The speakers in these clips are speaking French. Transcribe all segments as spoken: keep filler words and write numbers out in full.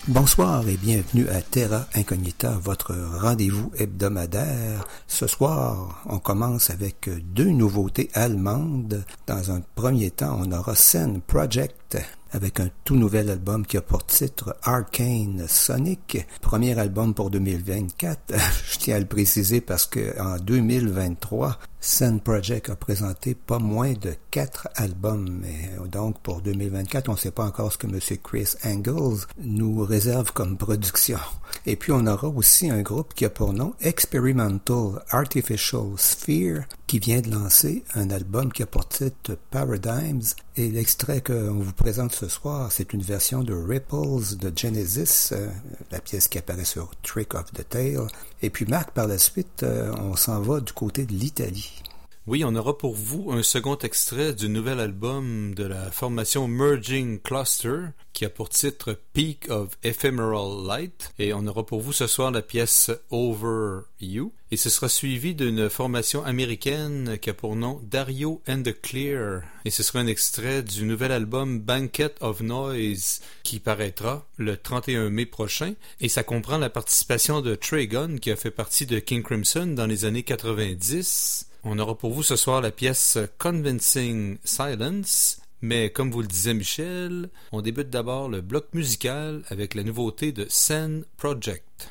Bonsoir et bienvenue à Terra Incognita, votre rendez-vous hebdomadaire. Ce soir, on commence avec deux nouveautés allemandes. Dans un premier temps, on aura Zen Project avec un tout nouvel album qui a pour titre Arcane Sonic. Premier album pour deux mille vingt-quatre. Je tiens à le préciser parce que en deux mille vingt-trois, Zen Project a présenté pas moins de quatre albums. Et donc, pour deux mille vingt-quatre, on ne sait pas encore ce que M. Chris Angles nous réserve comme production. Et puis, on aura aussi un groupe qui a pour nom Experimental Artificial Sphere, qui vient de lancer un album qui a pour titre Paradigms. Et l'extrait qu'on vous présente ce soir, c'est une version de Ripples de Genesis, euh, la pièce qui apparaît sur Trick of the Tail. Et puis, Marc, par la suite, euh, on s'en va du côté de l'Italie. Oui, on aura pour vous un second extrait du nouvel album de la formation Merging Cluster qui a pour titre Peak of Ephemeral Light, et on aura pour vous ce soir la pièce Over You, et ce sera suivi d'une formation américaine qui a pour nom Dario and the Clear, et ce sera un extrait du nouvel album Banquet of Noise qui paraîtra le trente et un mai prochain, et ça comprend la participation de Trigon qui a fait partie de King Crimson dans les années quatre-vingt-dix. On aura pour vous ce soir la pièce Convincing Silence, mais comme vous le disait Michel, on débute d'abord le bloc musical avec la nouveauté de Zen Project.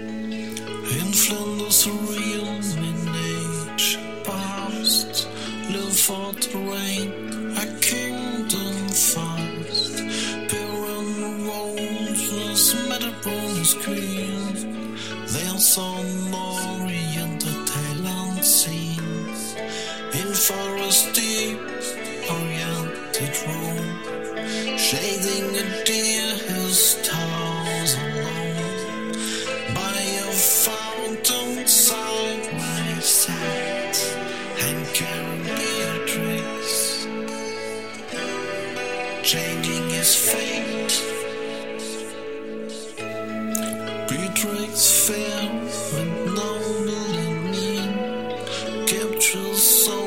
In Flanders, a real age past, live for the rain, a kingdom fast, Piran rolls with metal screen, there's some oriented talent scene. In forest deep, oriented roam, shading a deer his towers alone, by a fountain side by side, and carrying Beatrice, changing his fate. Beatrix fair and noble in mean, captures soul.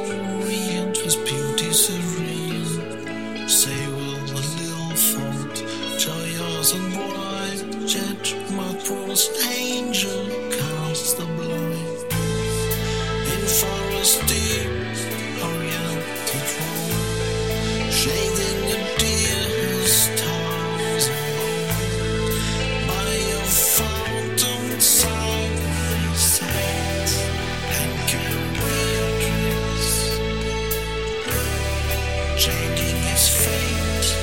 Serene, say will the little font, joyous and bright, jet Macro's angel cast the blind. In forest deep, oriented roam, shading a deer his towers alone, by a fountain side by side, and carry changing his fate.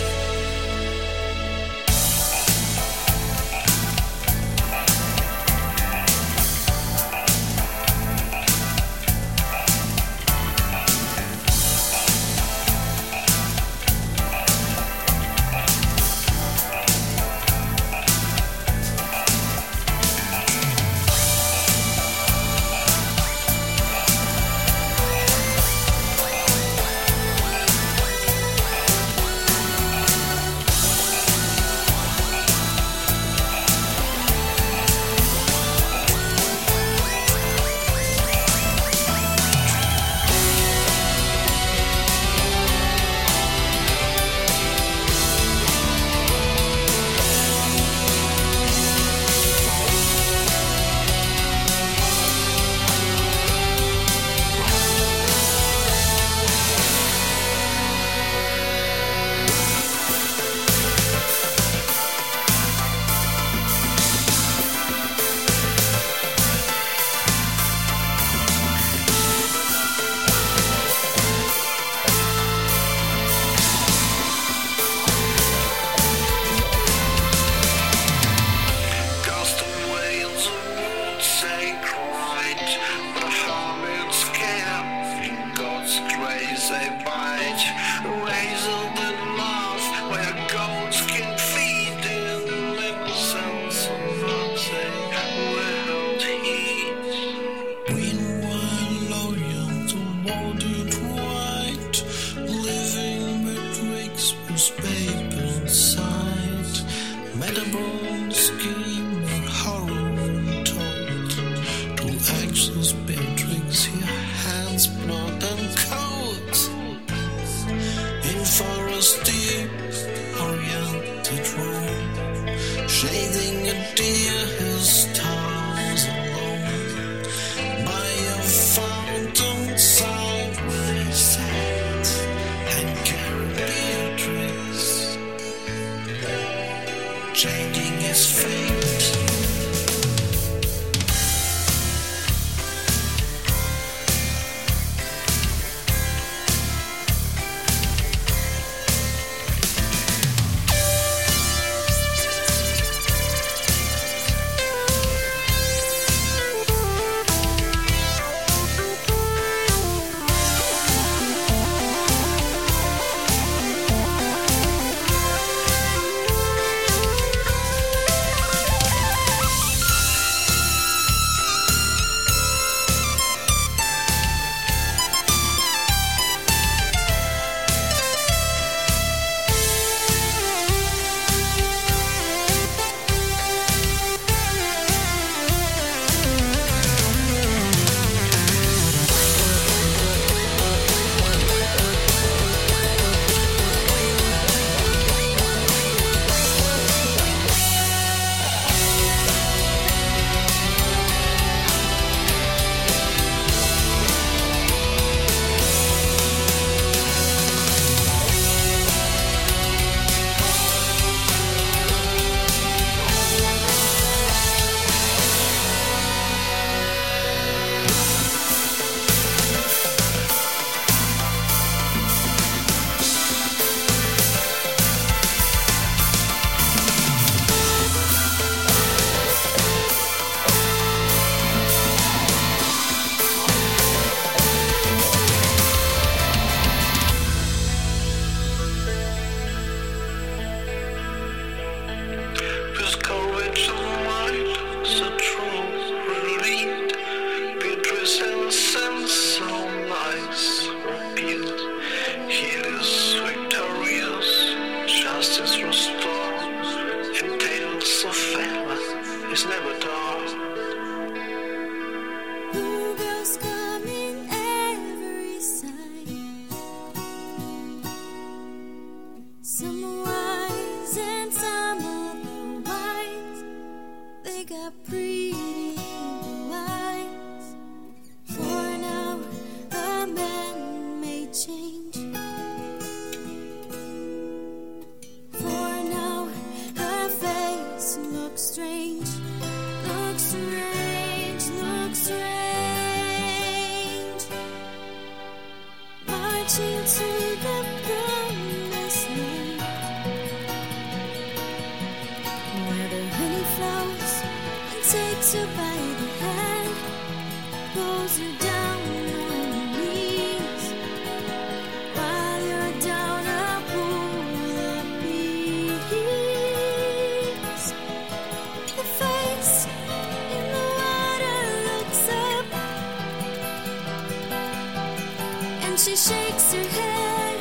Forest deep, oriented road, shaded changing his fate. She shakes her head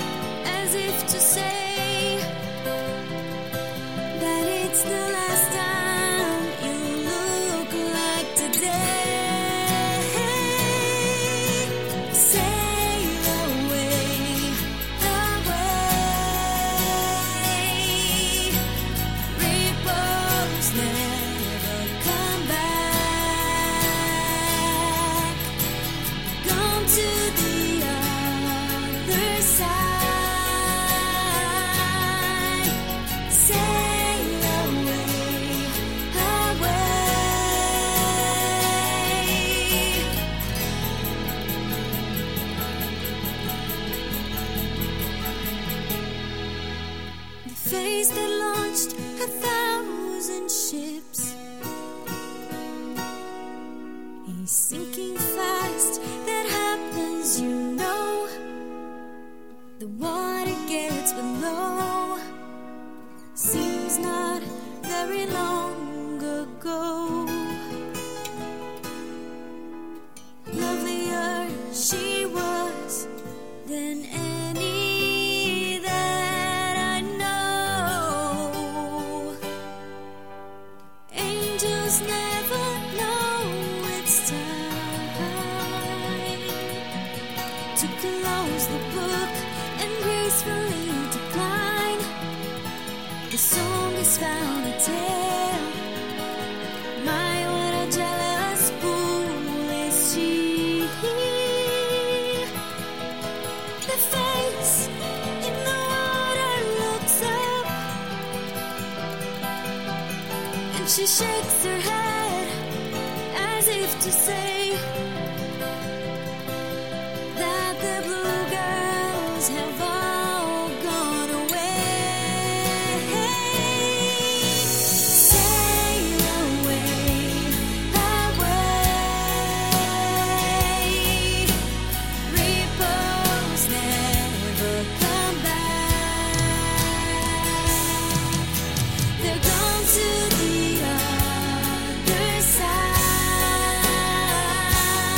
as if to say that it's the last time you look like today. Sail away, away. Ripples never come back. Gone to the face that launched a thousand ships. He's sinking fast, that happens, you know. The water gets below. Seems not very long ago. Lovelier she was than any that I know. Angels never know it's time to close the book and gracefully decline. The song has found a tale. My, what a jealous fool is she. The face in the water looks up She shakes her head as if to say that the blue girls have all gone away. Sail away, away. Repose never come back. They're gone to the other side.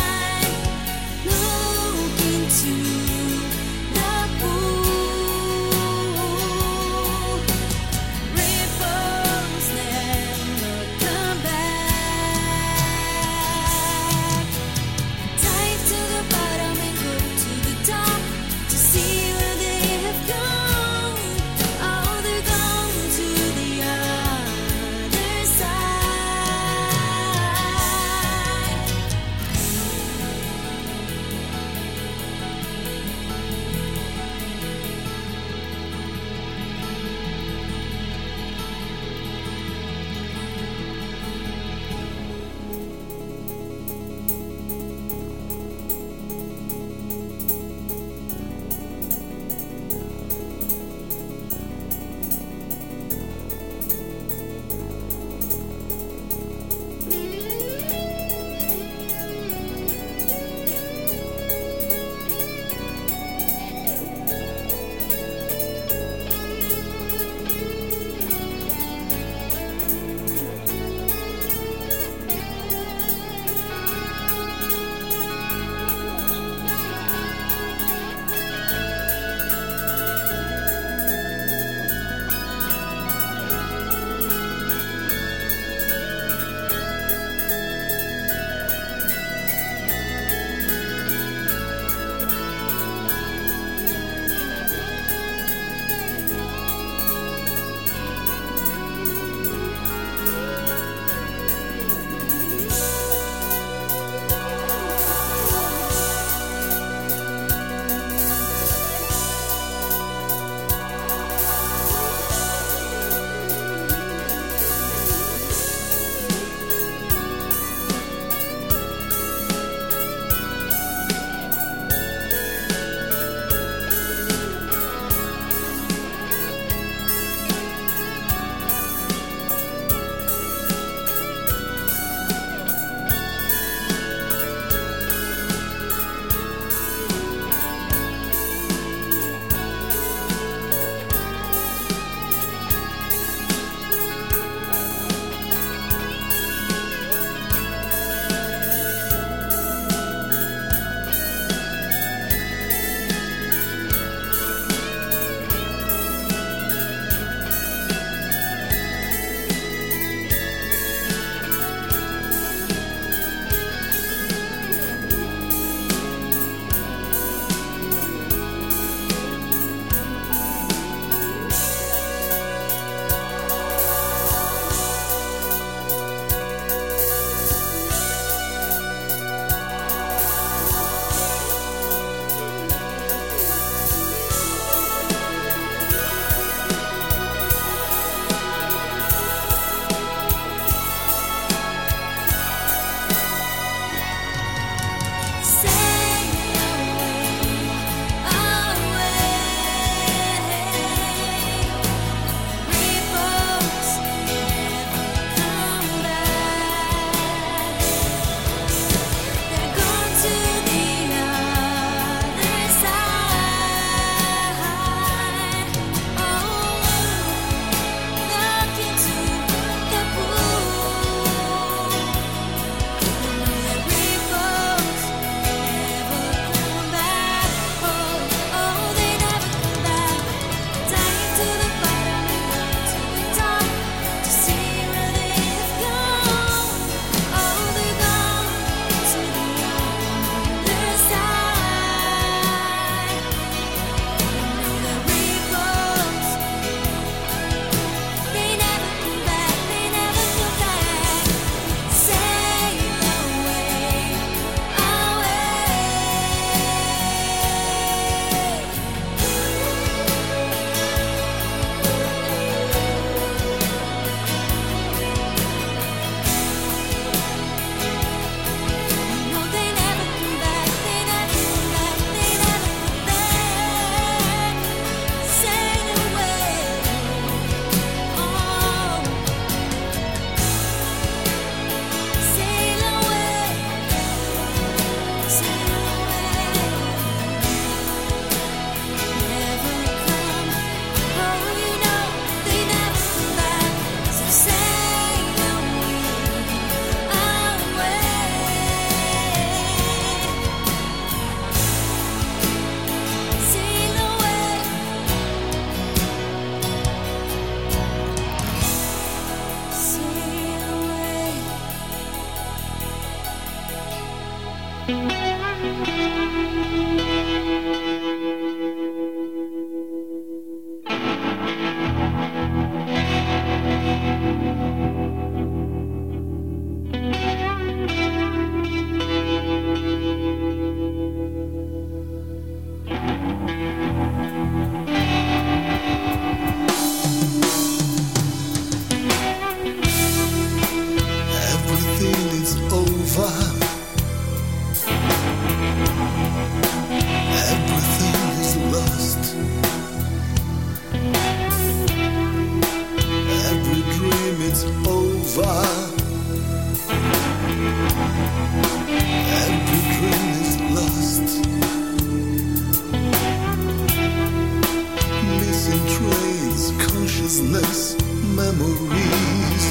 consciousness, memories,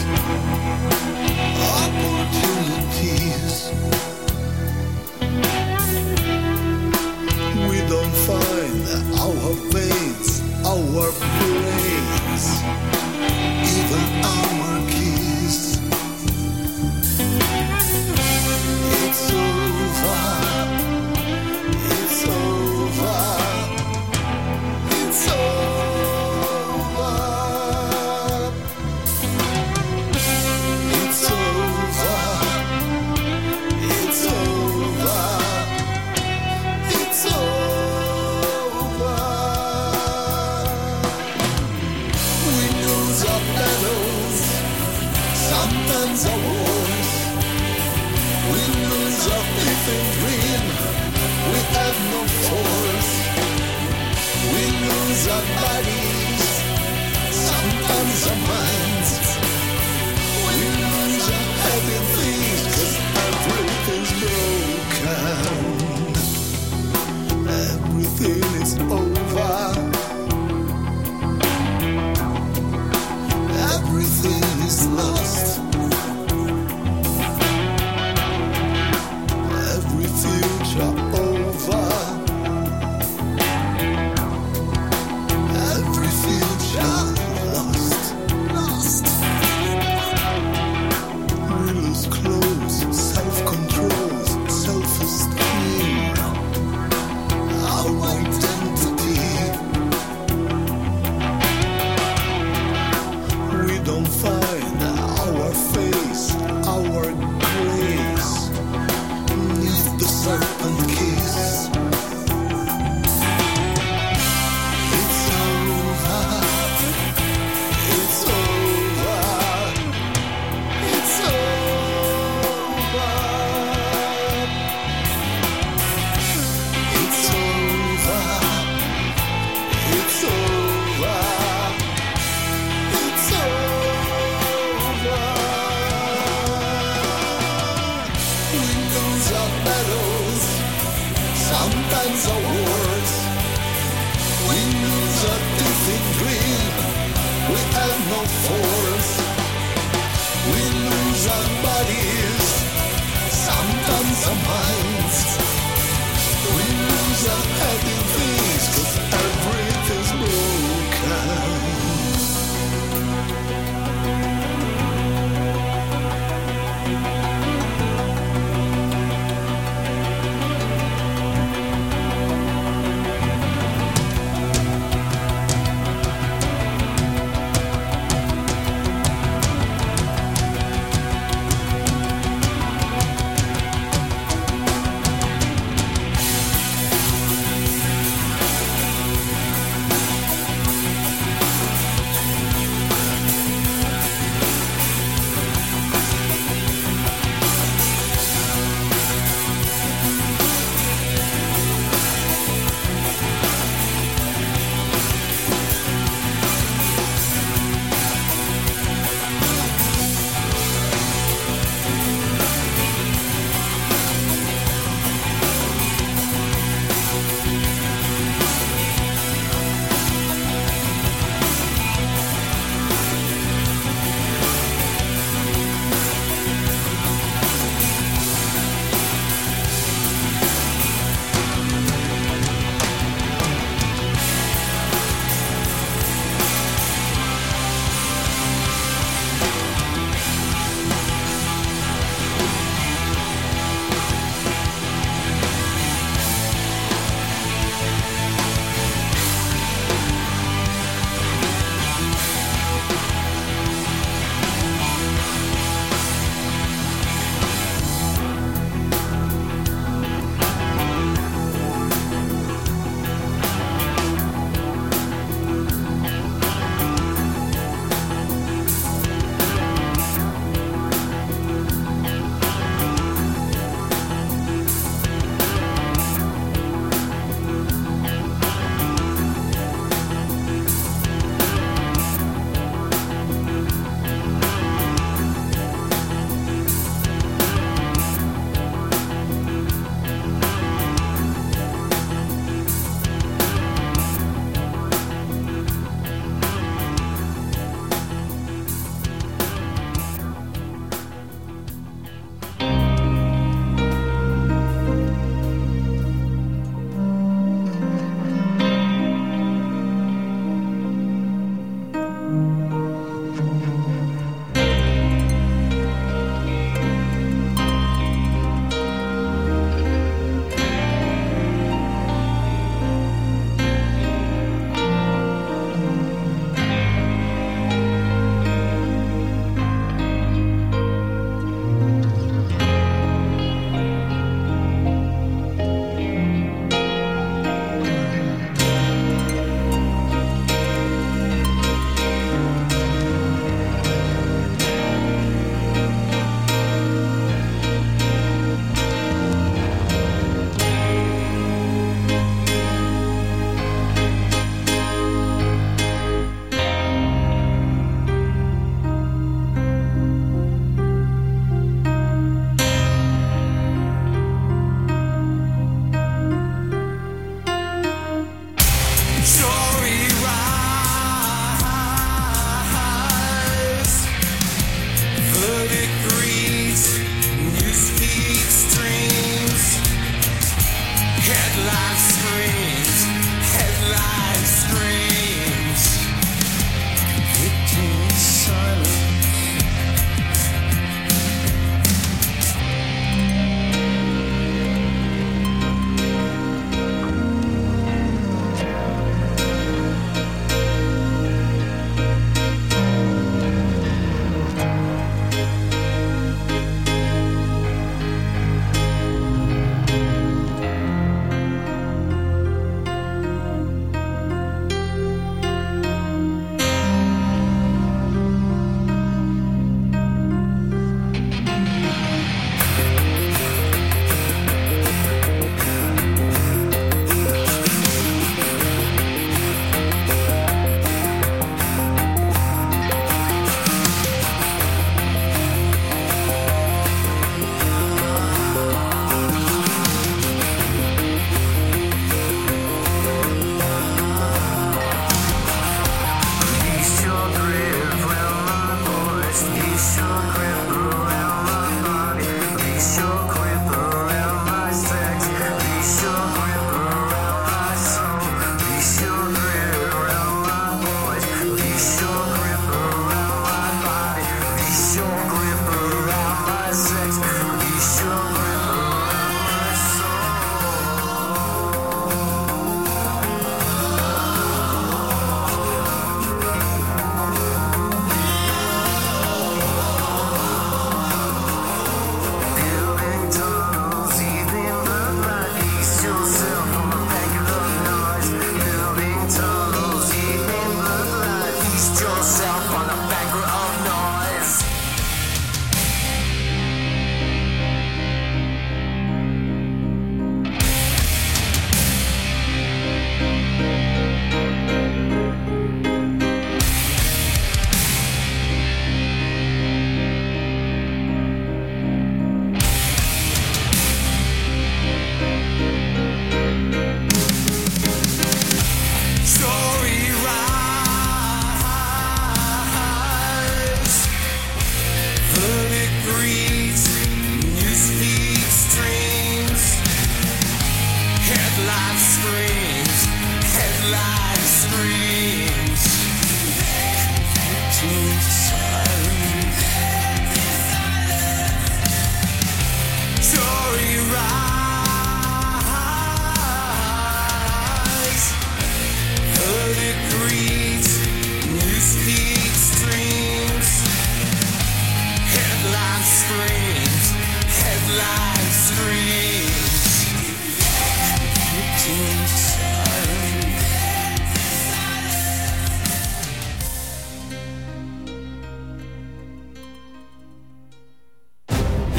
opportunities. We don't find our veins, our brains, even our keys. It's over. It's over. It's over. It's over. It's over. It's over. We lose our battles, sometimes our wars. We lose our faith and dream. We have no force. We lose our bodies, sometimes our minds. We lose our heavy things, 'cause everything's broken. Everything is over. Everything is lost. Every future over. Everything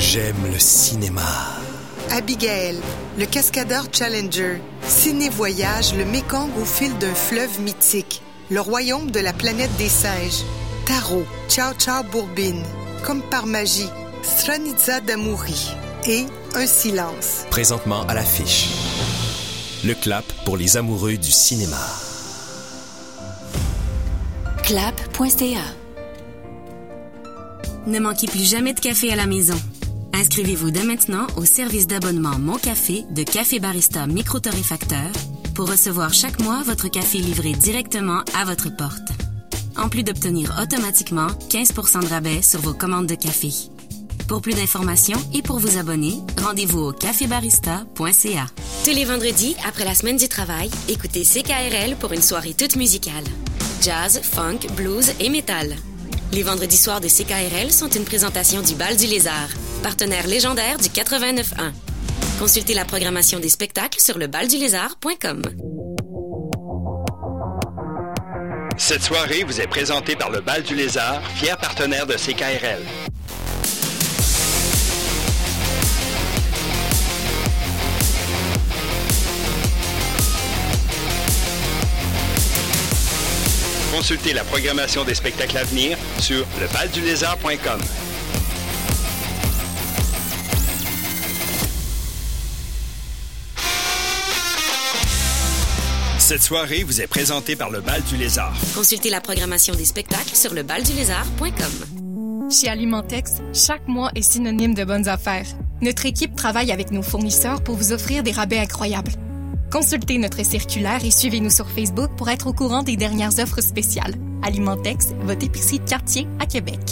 J'aime le cinéma. Abigail, le cascadeur Challenger. Ciné-voyage, le Mékong au fil d'un fleuve mythique. Le royaume de la planète des singes. Taro, Ciao Ciao Bourbine. Comme par magie, Stranitza Damouri. Et Un silence. Présentement à l'affiche. Le clap pour les amoureux du cinéma. clap point c a. Ne manquez plus jamais de café à la maison. Inscrivez-vous dès maintenant au service d'abonnement Mon Café de Café Barista Micro-Torréfacteur pour recevoir chaque mois votre café livré directement à votre porte. En plus d'obtenir automatiquement quinze pour cent de rabais sur vos commandes de café. Pour plus d'informations et pour vous abonner, rendez-vous au café barista point c a. Tous les vendredis, après la semaine du travail, écoutez C K R L pour une soirée toute musicale. Jazz, funk, blues et métal. Les vendredis soirs de C K R L sont une présentation du Bal du Lézard, partenaire légendaire du quatre-vingt-neuf un. Consultez la programmation des spectacles sur le bal du lézard point com. Cette soirée vous est présentée par le Bal du Lézard, fier partenaire de C K R L. Consultez la programmation des spectacles à venir sur le bal du lézard point com. Cette soirée vous est présentée par le Bal du Lézard. Consultez la programmation des spectacles sur le bal du lézard point com. Chez Alimentex, chaque mois est synonyme de bonnes affaires. Notre équipe travaille avec nos fournisseurs pour vous offrir des rabais incroyables. Consultez notre circulaire et suivez-nous sur Facebook pour être au courant des dernières offres spéciales. Alimentex, votre épicerie de quartier à Québec.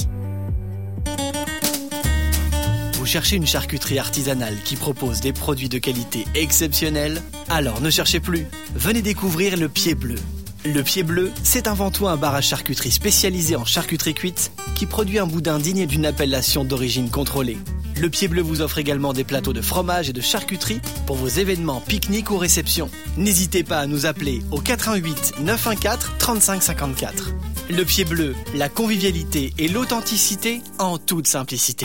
Vous cherchez une charcuterie artisanale qui propose des produits de qualité exceptionnelle? Alors ne cherchez plus. Venez découvrir le Pied Bleu. Le Pied Bleu, c'est avant tout un bar à charcuterie spécialisé en charcuterie cuite qui produit un boudin digne d'une appellation d'origine contrôlée. Le Pied Bleu vous offre également des plateaux de fromage et de charcuterie pour vos événements, pique-niques ou réceptions. N'hésitez pas à nous appeler au quatre un huit neuf un quatre trente-cinq cinquante-quatre. Le Pied Bleu, la convivialité et l'authenticité en toute simplicité.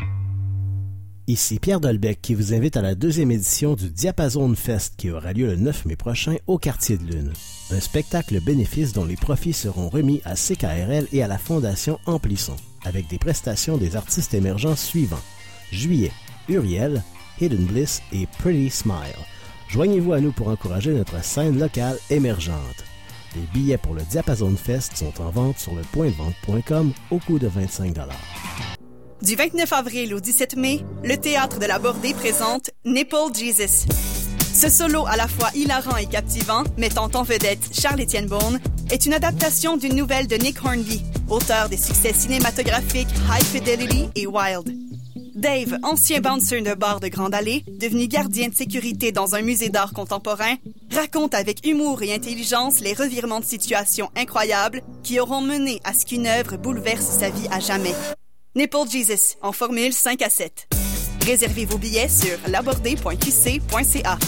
Ici Pierre Dolbec qui vous invite à la deuxième édition du Diapason Fest qui aura lieu le neuf mai prochain au Quartier de Lune. Un spectacle bénéfice dont les profits seront remis à C K R L et à la Fondation Amplisson, avec des prestations des artistes émergents suivants. Juillet, Uriel, Hidden Bliss et Pretty Smile. Joignez-vous à nous pour encourager notre scène locale émergente. Les billets pour le Diapason Fest sont en vente sur le point de vente point com au coût de vingt-cinq dollars. Du vingt-neuf avril au dix-sept mai, le Théâtre de la Bordée présente Nipple Jesus. Ce solo à la fois hilarant et captivant, mettant en vedette Charles-Étienne Beaune, est une adaptation d'une nouvelle de Nick Hornby, auteur des succès cinématographiques High Fidelity et Wild. Dave, ancien bouncer de bar de Grande Allée, devenu gardien de sécurité dans un musée d'art contemporain, raconte avec humour et intelligence les revirements de situation incroyables qui auront mené à ce qu'une œuvre bouleverse sa vie à jamais. Nipple Jesus, en formule cinq à sept. Réservez vos billets sur labordée point q c point c a.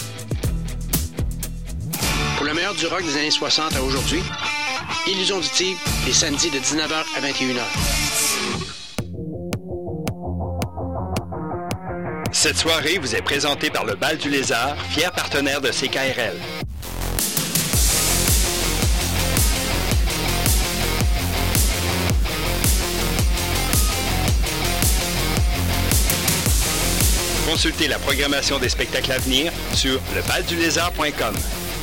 Pour le meilleur du rock des années soixante à aujourd'hui, Illusion du Tigre, les samedis de dix-neuf heures à vingt et une heures. Cette soirée vous est présentée par le Bal du Lézard, fier partenaire de C K R L. Consultez la programmation des spectacles à venir sur le bal du lézard point com.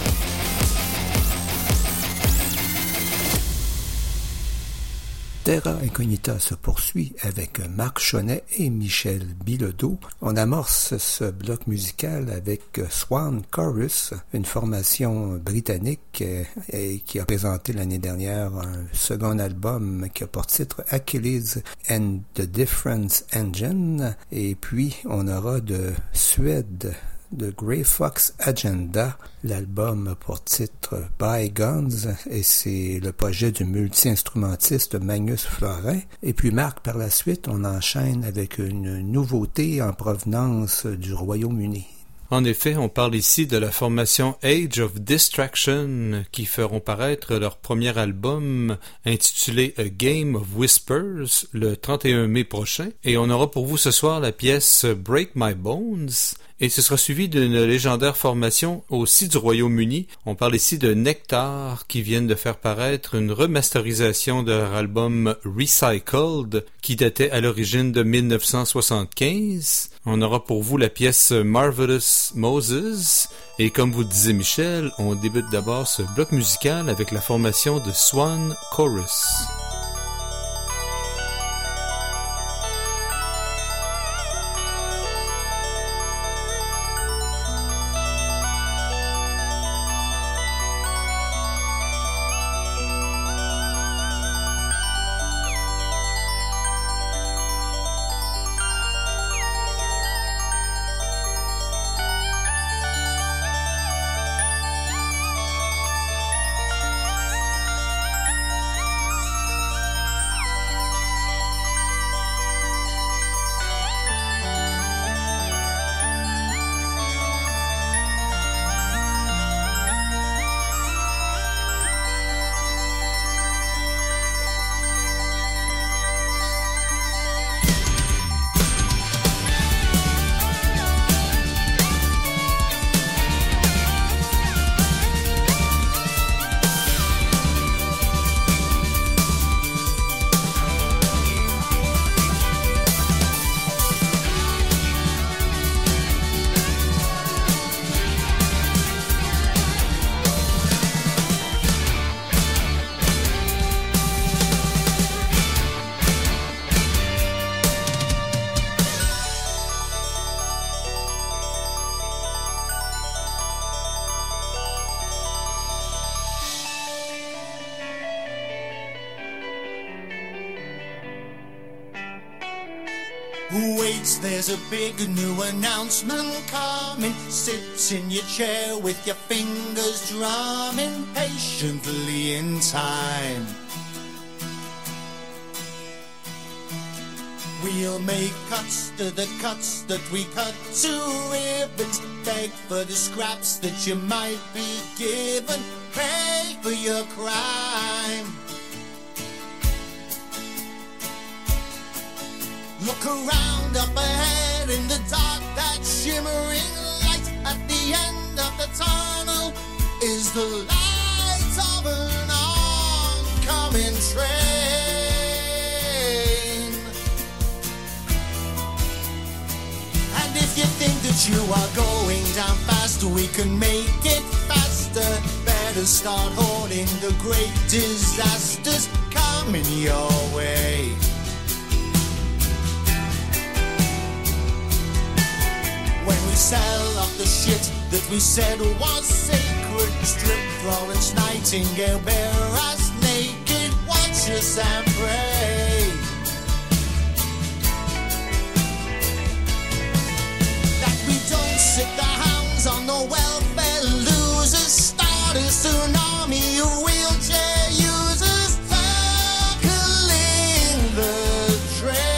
Terra Incognita se poursuit avec Marc Chaunet et Michel Bilodeau. On amorce ce bloc musical avec Swan Chorus, une formation britannique et qui a présenté l'année dernière un second album qui a pour titre Achilles and the Difference Engine. Et puis on aura de Suède de Grey Fox Agenda, l'album pour titre Bygones, et c'est le projet du multi-instrumentiste Magnus Florin. Et puis Marc, par la suite, on enchaîne avec une nouveauté en provenance du Royaume-Uni. En effet, on parle ici de la formation Age of Distraction qui feront paraître leur premier album intitulé A Game of Whispers le trente et un mai prochain. Et on aura pour vous ce soir la pièce Break My Bones. Et ce sera suivi d'une légendaire formation aussi du Royaume-Uni. On parle ici de Nectar qui viennent de faire paraître une remasterisation de leur album Recycled qui datait à l'origine de mille neuf cent soixante-quinze. On aura pour vous la pièce Marvelous Moses. Et comme vous le disiez Michel, on débute d'abord ce bloc musical avec la formation de Swan Chorus. Wait, there's a big new announcement coming. Sit in your chair with your fingers drumming patiently in time. We'll make cuts to the cuts that we cut to ribbons. Beg for the scraps that you might be given. Pay for your crime. Look around up ahead in the dark, that shimmering light at the end of the tunnel is the light of an oncoming train. And if you think that you are going down fast, we can make it faster. Better start hoarding the great disasters coming your way. When we sell off the shit that we said was sacred, strip Florence Nightingale, bare us naked, watch us and pray that we don't sit the hounds on the welfare losers, start a tsunami of wheelchair users circling the train.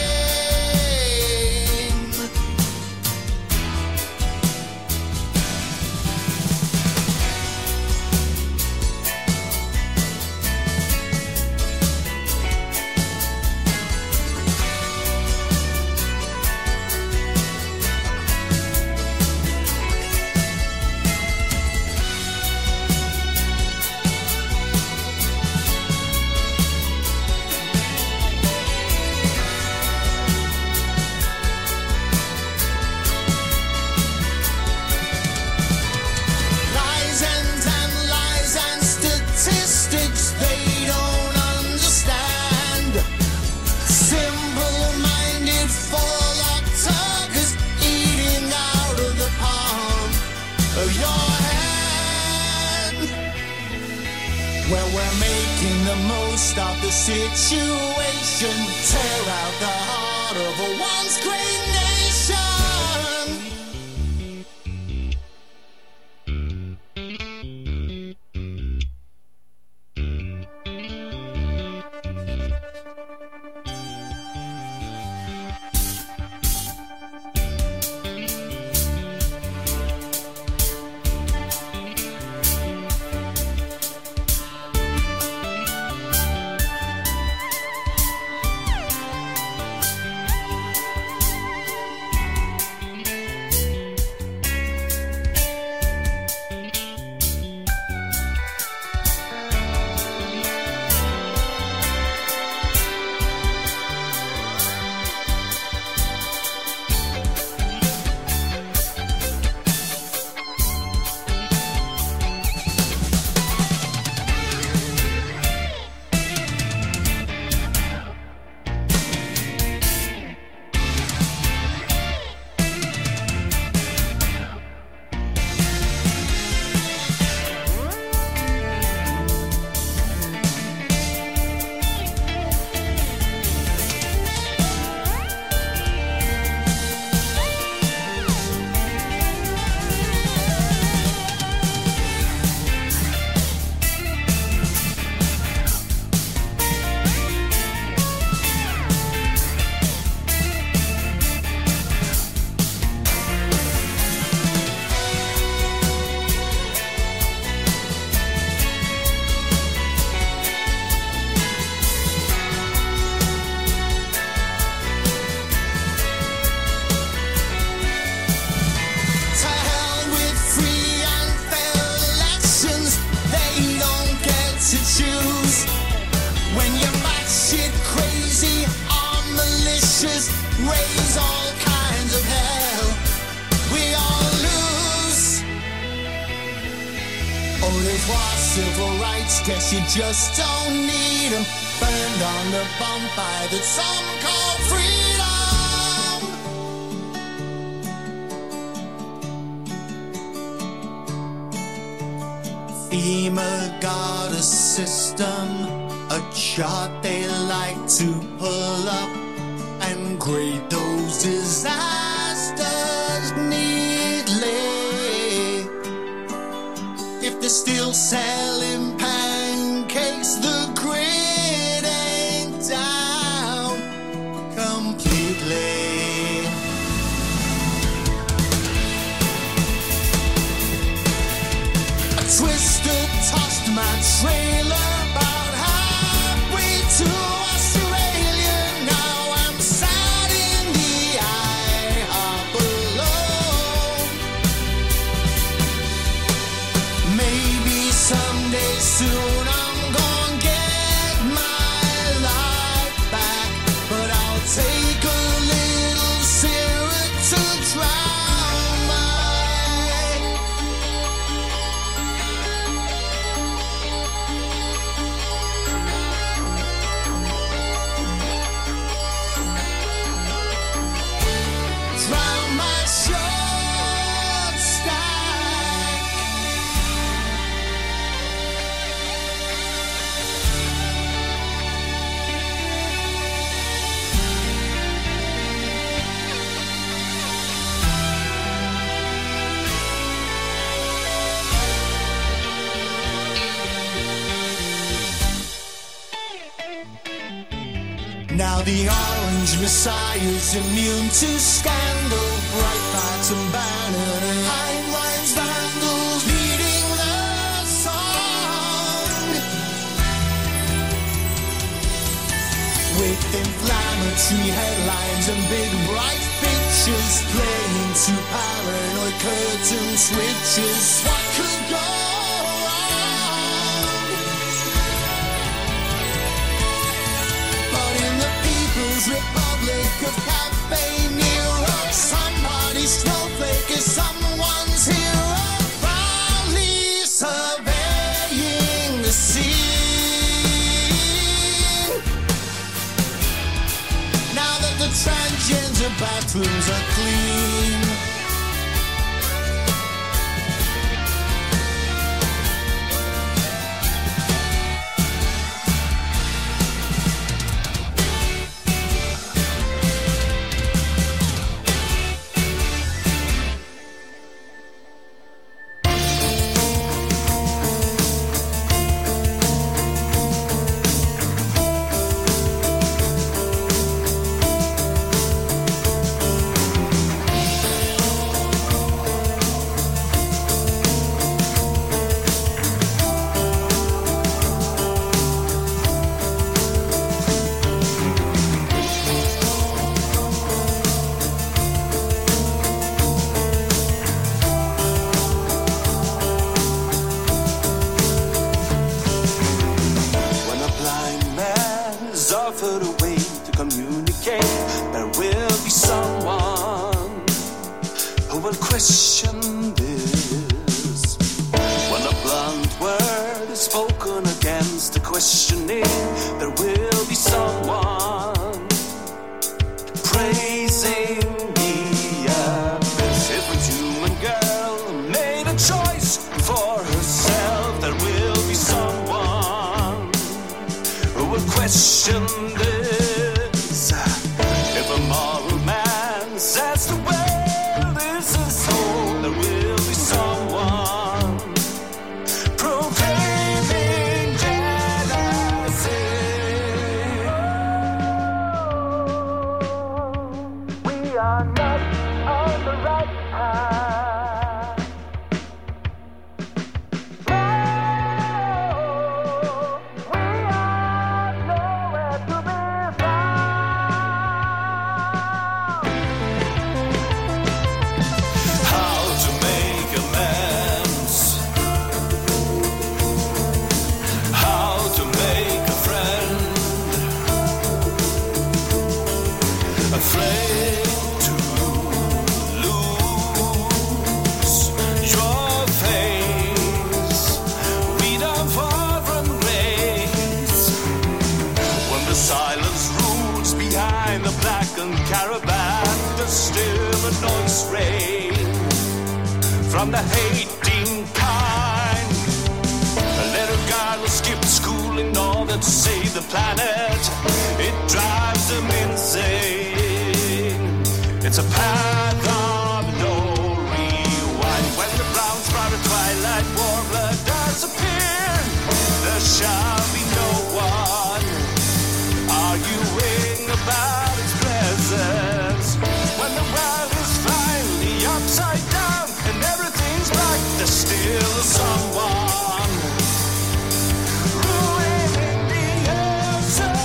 Of the situation, tear out the heart of a once great nation. batshit crazy, are malicious, raise all kinds of hell. We all lose. Au revoir, civil rights, guess you just don't need them. Burned on the bonfire that some call freedom. FEMA got a system, a chart they like to pull up and grade those disasters neatly. If they're still selling pancakes, the grid ain't down completely. A twister tossed my trailer about halfway to Australia. Now I'm sat in the IHOP alone. Maybe someday soon I'm gonna get my life back, but I'll take a little syrup to drown my. Drown my short stack. Now the orange messiah's immune to scandal. Breitbart's and Bannon and Heinlein's vandals leading the song. With inflammatory headlines and big bright pictures playing to paranoid curtain switches. What could go wrong? But in the People's Republic of Cafe Nero, somebody's snowflake is someone's hero, proudly surveying the scene. Now that the transgender bathrooms are clean. When a blind man is offered a way to communicate, there will be someone who will question this. When a blunt word is spoken against the questioning, there will be someone praising the abyss. If a human girl made a choice for herself, there will be someone who will question this. If a moral man says the world is his home, there will be someone proclaiming jealousy. We are not on the right path. No, we are nowhere to be. silence rules behind the blackened caravan. There's still a noise rain from the hating kind. A little girl will skip school in order to save the planet. It drives them insane. It's a path of no rewind. When the brown spotted twilight warbler does appear, there shall be no one arguing about its presence. When the world is finally upside down and everything's black, there's still someone ruling the answers.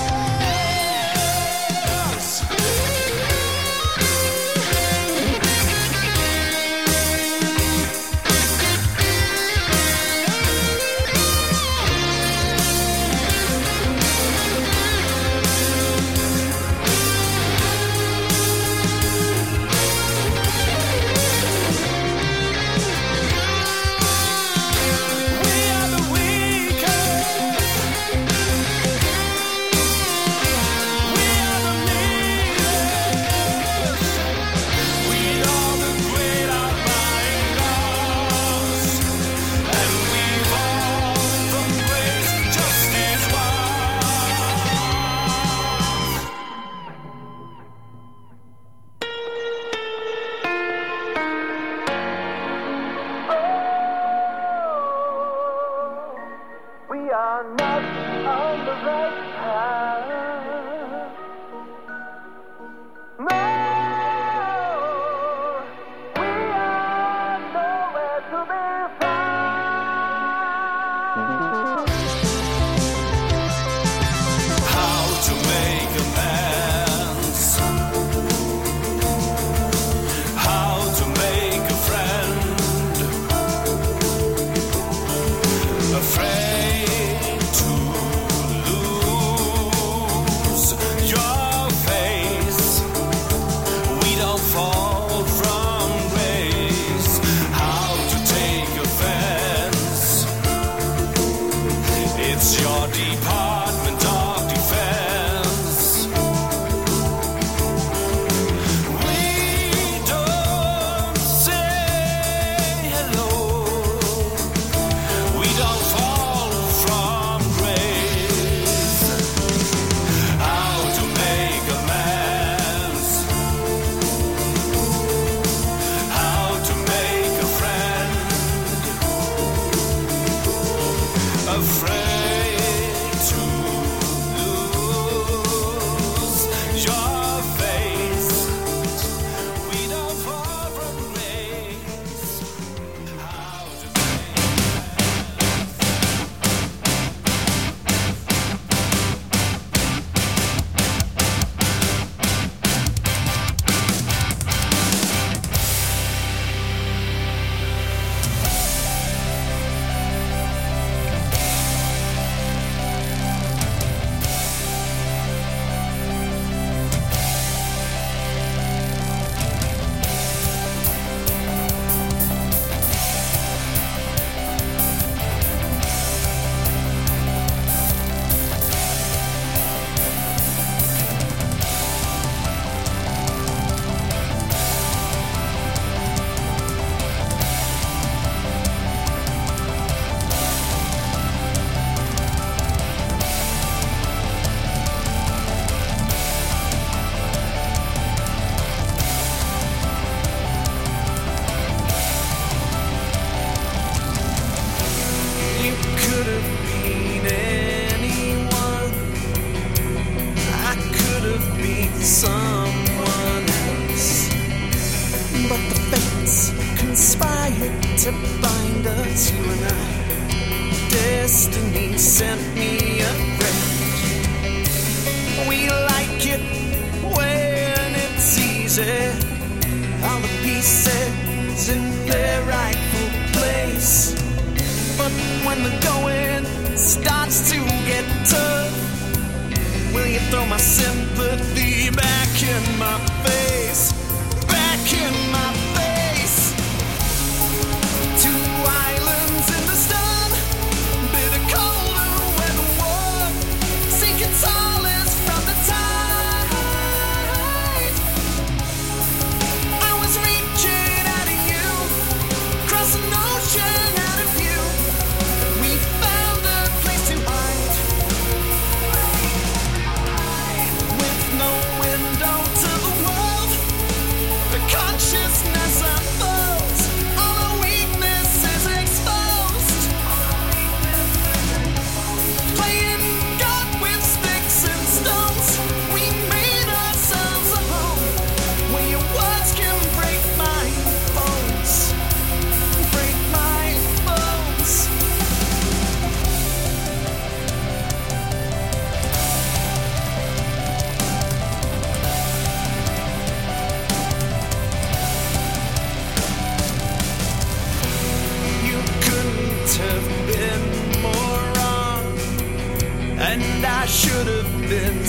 Tall as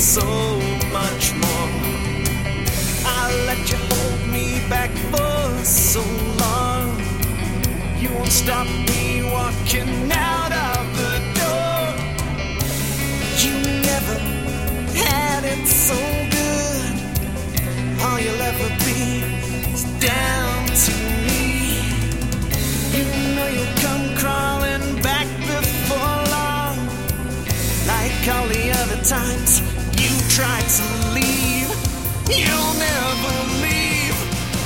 so much more. I let you hold me back for so long. You won't stop me walking out of the door. You never had it so good. All you'll ever be is down to me. You know you'll come crawling back before long. Like all the other times you tried to leave, you'll never leave.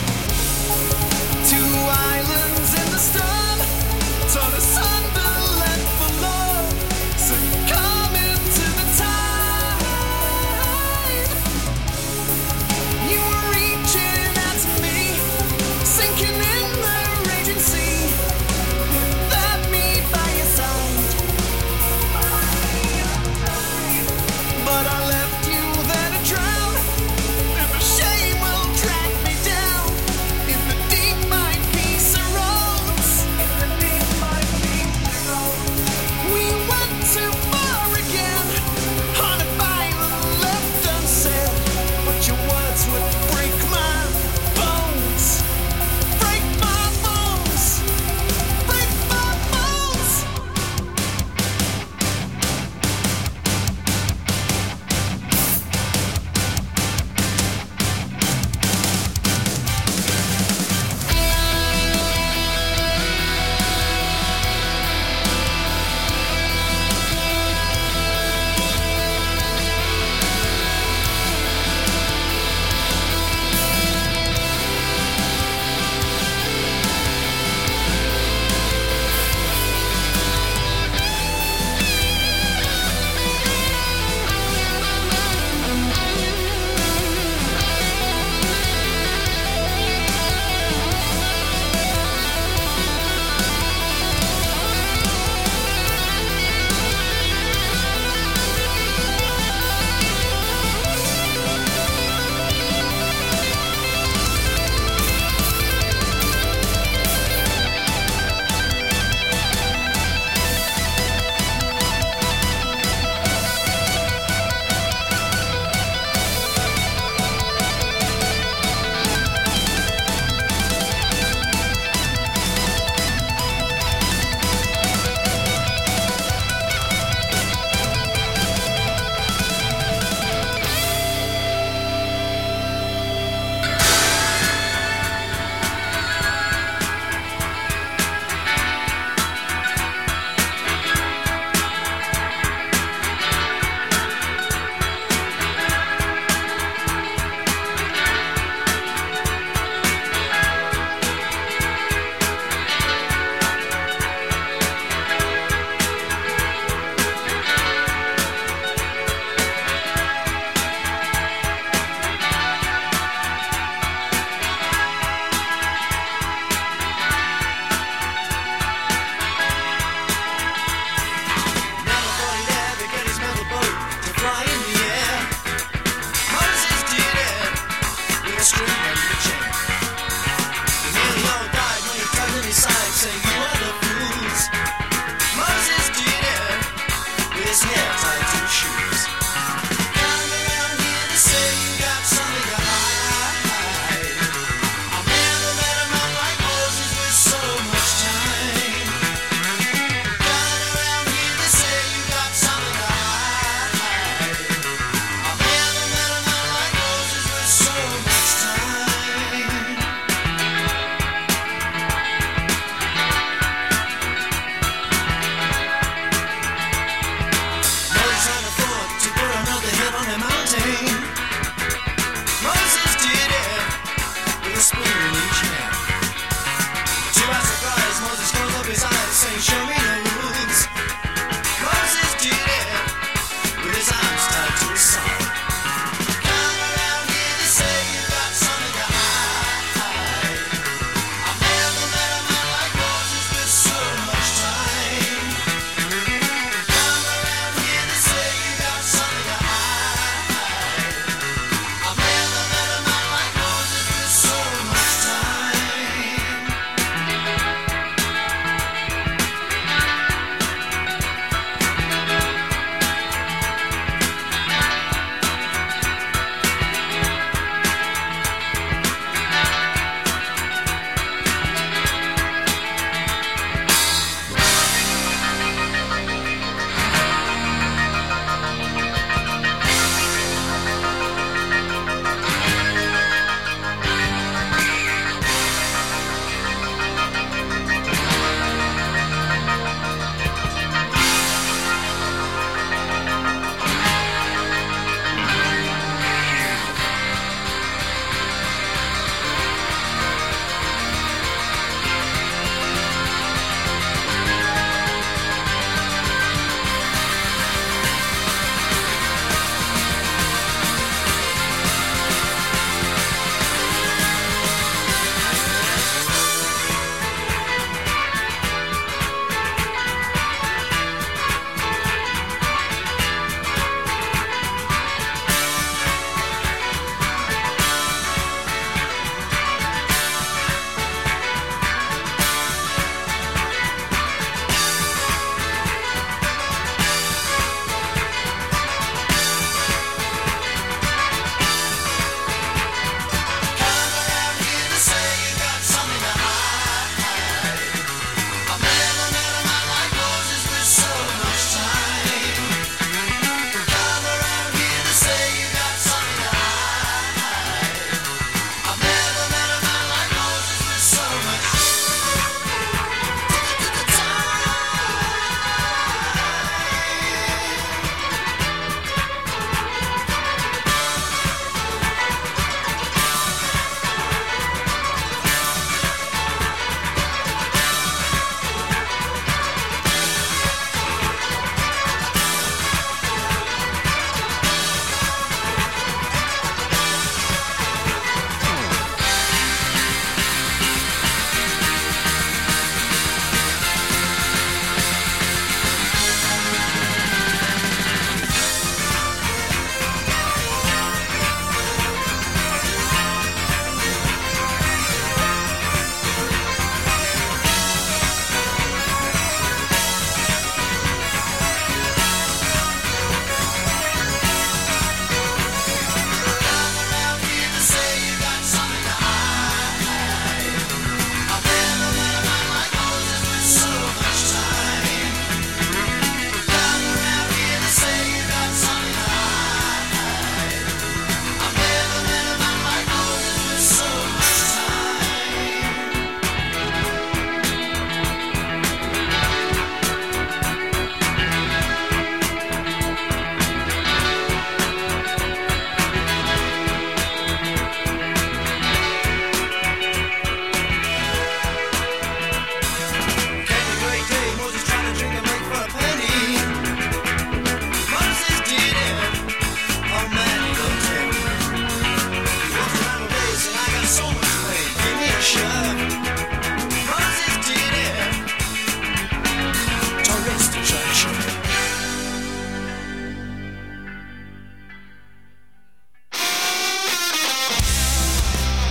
Two islands in the storm, torn asunder, left for love. Succumbing to the tide. You were reaching out to me, sinking in the raging sea, without me by your side. But I left you there to drown, and the shame will drag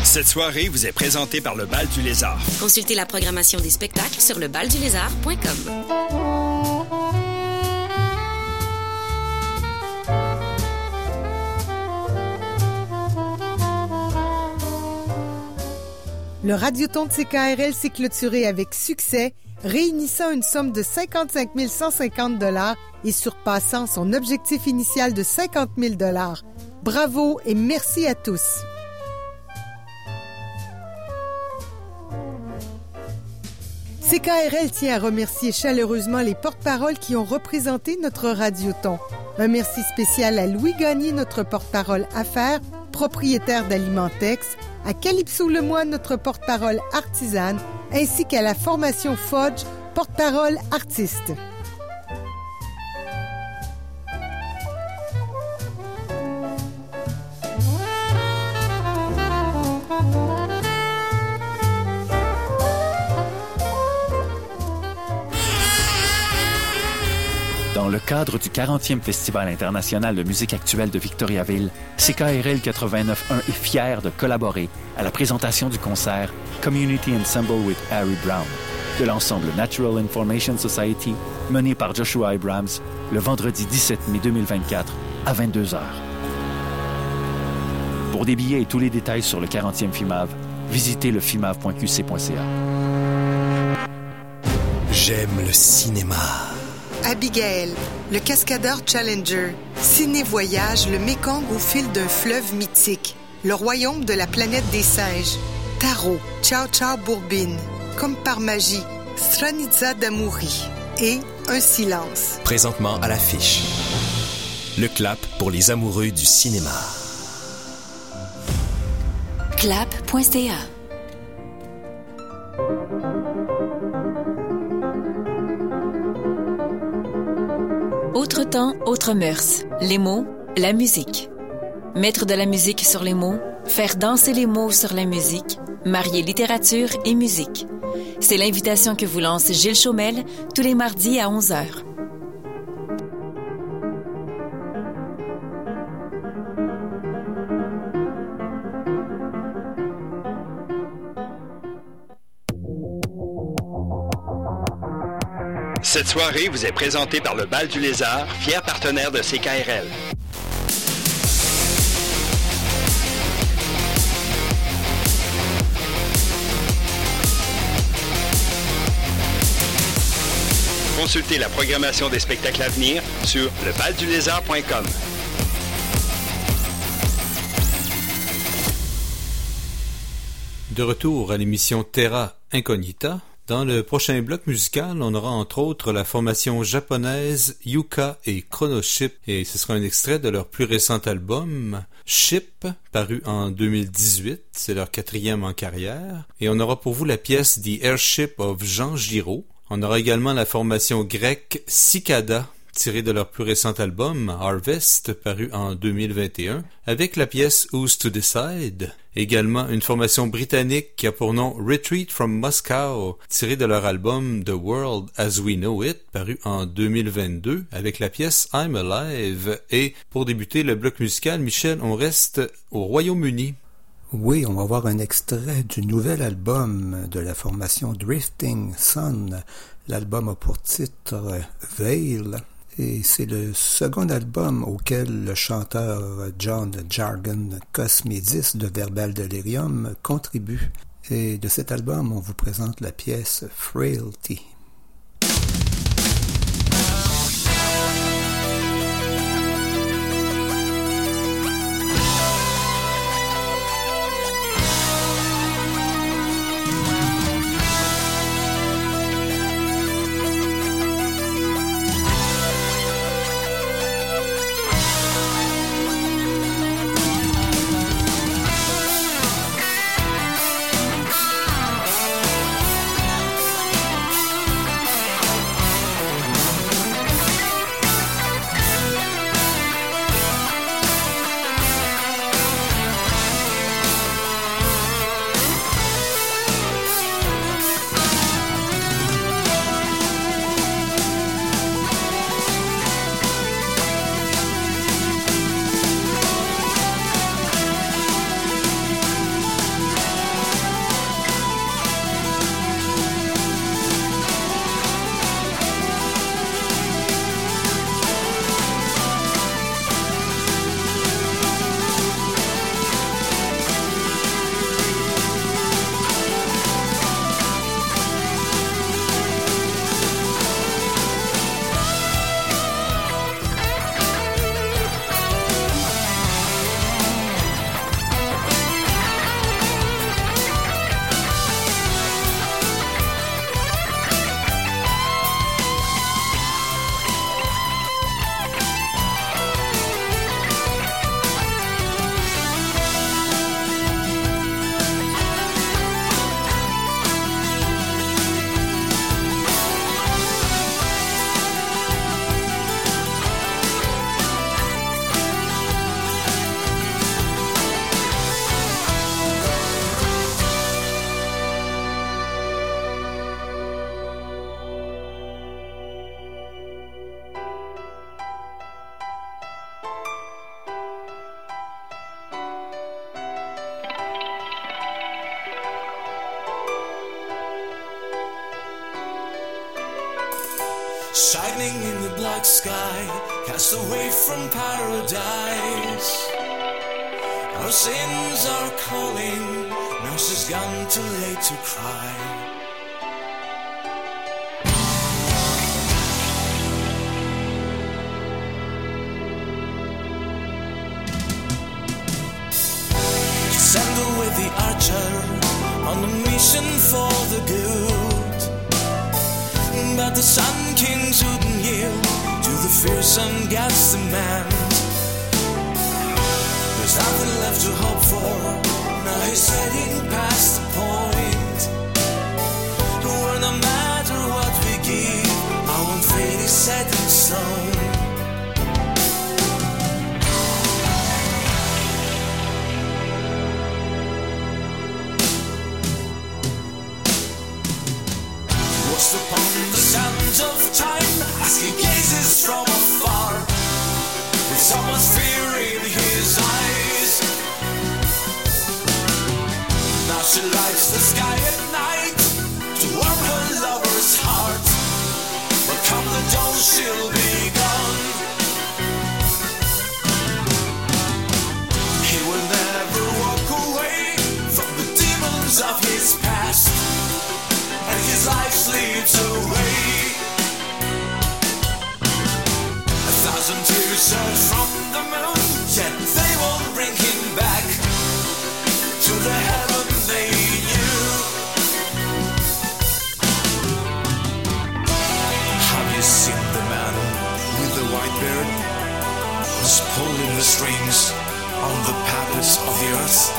Cette soirée vous est présentée par le Bal du Lézard. Consultez la programmation des spectacles sur le bal du lézard point com. Le Radioton de C K R L s'est clôturé avec succès, réunissant une somme de cinquante-cinq mille cent cinquante dollars et surpassant son objectif initial de cinquante mille dollars. Bravo et merci à tous. C K R L tient à remercier chaleureusement les porte-paroles qui ont représenté notre Radioton. Un merci spécial à Louis Gagné, notre porte-parole affaires, propriétaire d'Alimentex, à Calypso Lemoine, notre porte-parole artisane, ainsi qu'à la formation Fudge, porte-parole artiste. Dans le cadre du quarantième Festival international de musique actuelle de Victoriaville, C K R L quatre-vingt-neuf point un est fier de collaborer à la présentation du concert Community Ensemble with Harry Brown de l'ensemble Natural Information Society, mené par Joshua Abrams, le vendredi dix-sept mai deux mille vingt-quatre à vingt-deux heures. Pour des billets et tous les détails sur le quarantième F I M A V, visitez le fimav point q c point c a. J'aime le cinéma. Abigail, le cascadeur Challenger, Ciné-Voyage, le Mékong au fil d'un fleuve mythique, le royaume de la planète des singes, Taro, Ciao Ciao Bourbine, comme par magie, Stranitza Damouri et Un silence. Présentement à l'affiche. Le clap pour les amoureux du cinéma. clap point c a. Autre temps, autres mœurs. Les mots, la musique. Mettre de la musique sur les mots, faire danser les mots sur la musique, marier littérature et musique. C'est l'invitation que vous lance Gilles Chaumel tous les mardis à onze heures. Cette soirée vous est présentée par le Bal du Lézard, fier partenaire de C K R L. Consultez la programmation des spectacles à venir sur le bal du lézard point com. De retour à l'émission Terra Incognita. Dans le prochain bloc musical, on aura entre autres la formation japonaise Yuka et Chronoship, et ce sera un extrait de leur plus récent album, Ship, paru en deux mille dix-huit, c'est leur quatrième en carrière, et on aura pour vous la pièce The Airship of Jean Giraud. On aura également la formation grecque Cicada, tirée de leur plus récent album, Harvest, paru en deux mille vingt et un, avec la pièce Who's to Decide. Également une formation britannique qui a pour nom Retreat from Moscow, tirée de leur album The World as We Know It, paru en deux mille vingt-deux, avec la pièce I'm Alive. Et pour débuter le bloc musical, Michel, on reste au Royaume-Uni. Oui, on va voir un extrait du nouvel album de la formation Drifting Sun. L'album a pour titre Veil. Et c'est le second album auquel le chanteur John Jargon Cosmedis de Verbal Delirium contribue. Et de cet album, on vous présente la pièce Frailty. shining in the black sky, cast away from paradise. Our sins are calling, now she's gone too late to cry. Send away the archer on a mission for the good, but the Sun Kings wouldn't yield to the fearsome God's demand. There's nothing left to hope for, now he's heading past the point where no matter what we give, our own fate is set in stone. Upon the sands of time, as he gazes from afar, with so much fear in his eyes. Now she lights the sky at night to warm her lover's heart, but come the dawn she'll be gone. He will never walk away from the demons of his past, and his life slips away. A thousand tears surge from the moon, yet they won't bring him back to the heaven they knew. Have you seen the man with the white beard, who's pulling the strings on the palace of the earth?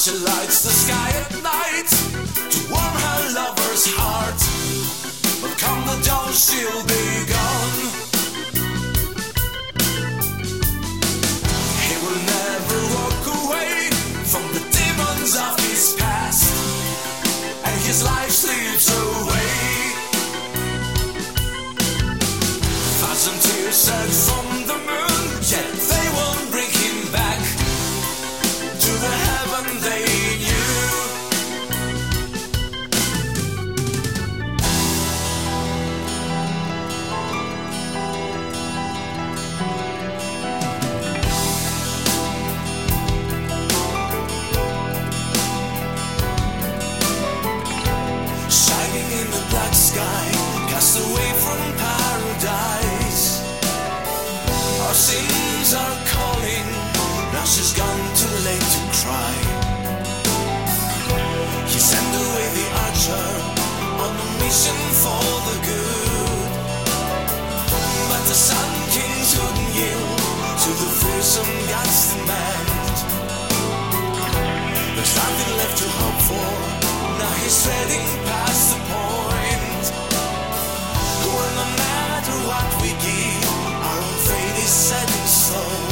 she lights the sky at night to warm her lover's heart. But come the dawn, she'll be gone. He will never walk away from the demons of his past, and his life slips away. Thousand tears shed from the moon, yet they won't bring him back to the heaven they knew. Shining in the black sky, cast away from paradise. Our sins are calling, now she's gone too late to cry. He sent away the archer on a mission for the good, but the Sun Kings wouldn't yield to the fearsome God's demand. There's nothing left to hope for, now he's treading past the point where no matter what we give, our own fate is set in stone.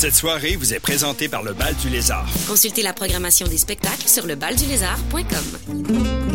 Cette soirée vous est présentée par le Bal du Lézard. Consultez la programmation des spectacles sur le bal du lézard point com.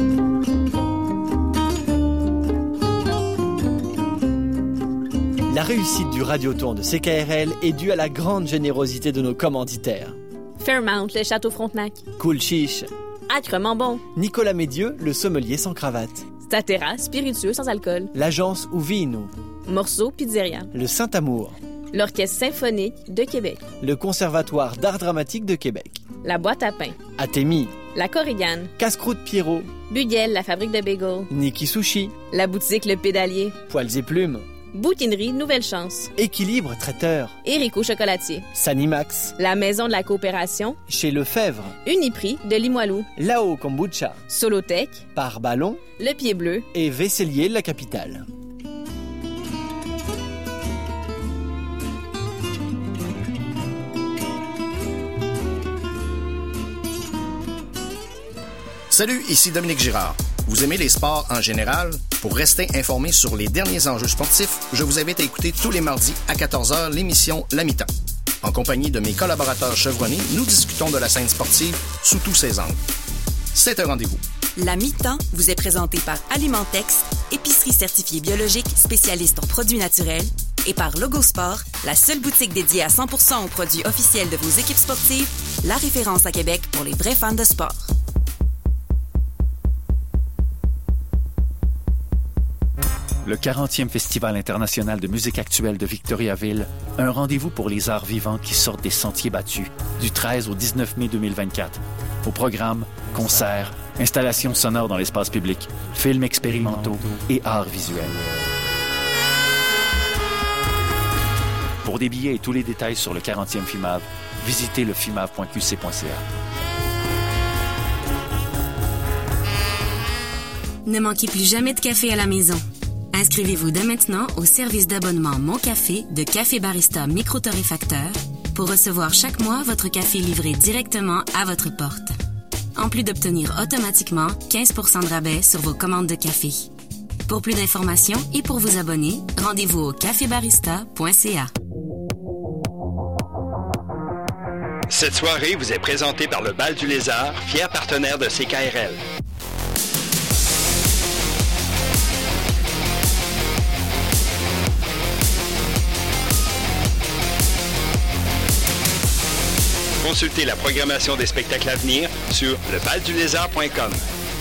La réussite du Radiotour de C K R L est due à la grande générosité de nos commanditaires. Fairmount, le Château Frontenac. Cool Chiche. Acrement bon. Nicolas Médieux, le sommelier sans cravate. Statera, spiritueux sans alcool. L'agence Uvino. Morceau Pizzeria. Le Saint-Amour. L'Orchestre symphonique de Québec. Le Conservatoire d'art dramatique de Québec. La boîte à pain. Athémie. La Korigane. Casse-croûte Pierrot. Buguel, la fabrique de bagels. Niki Sushi. La boutique Le Pédalier. Poils et plumes. Bouquinerie Nouvelle Chance. Équilibre Traiteur. Érico Chocolatier. Sanimax. La Maison de la Coopération. Chez Lefebvre. Uniprix de Limoilou. Lao Kombucha. Solotech. Par Ballon. Le Pied Bleu. Et Vaisselier La Capitale. Salut, ici Dominique Girard. Vous aimez les sports en général? Pour rester informé sur les derniers enjeux sportifs, je vous invite à écouter tous les mardis à quatorze heures l'émission La Mi-temps. En compagnie de mes collaborateurs chevronnés, nous discutons de la scène sportive sous tous ses angles. C'est un rendez-vous. La Mi-temps vous est présentée par Alimentex, épicerie certifiée biologique spécialiste en produits naturels, et par Logosport, la seule boutique dédiée à cent pour cent aux produits officiels de vos équipes sportives, la référence à Québec pour les vrais fans de sport. Le quarantième Festival international de musique actuelle de Victoriaville, un rendez-vous pour les arts vivants qui sortent des sentiers battus, du treize au dix-neuf mai deux mille vingt-quatre. Au programme, concerts, installations sonores dans l'espace public, films expérimentaux et arts visuels. Pour des billets et tous les détails sur le quarantième FIMAV, visitez le fimav point q c point c a. Ne manquez plus jamais de café à la maison. Inscrivez-vous dès maintenant au service d'abonnement Mon Café de Café Barista Micro-Torréfacteur pour recevoir chaque mois votre café livré directement à votre porte. En plus d'obtenir automatiquement quinze pour cent de rabais sur vos commandes de café. Pour plus d'informations et pour vous abonner, rendez-vous au café barista point c a. Cette soirée vous est présentée par le Bal du Lézard, fier partenaire de C K R L. Consultez la programmation des spectacles à venir sur le bal du lézard point com.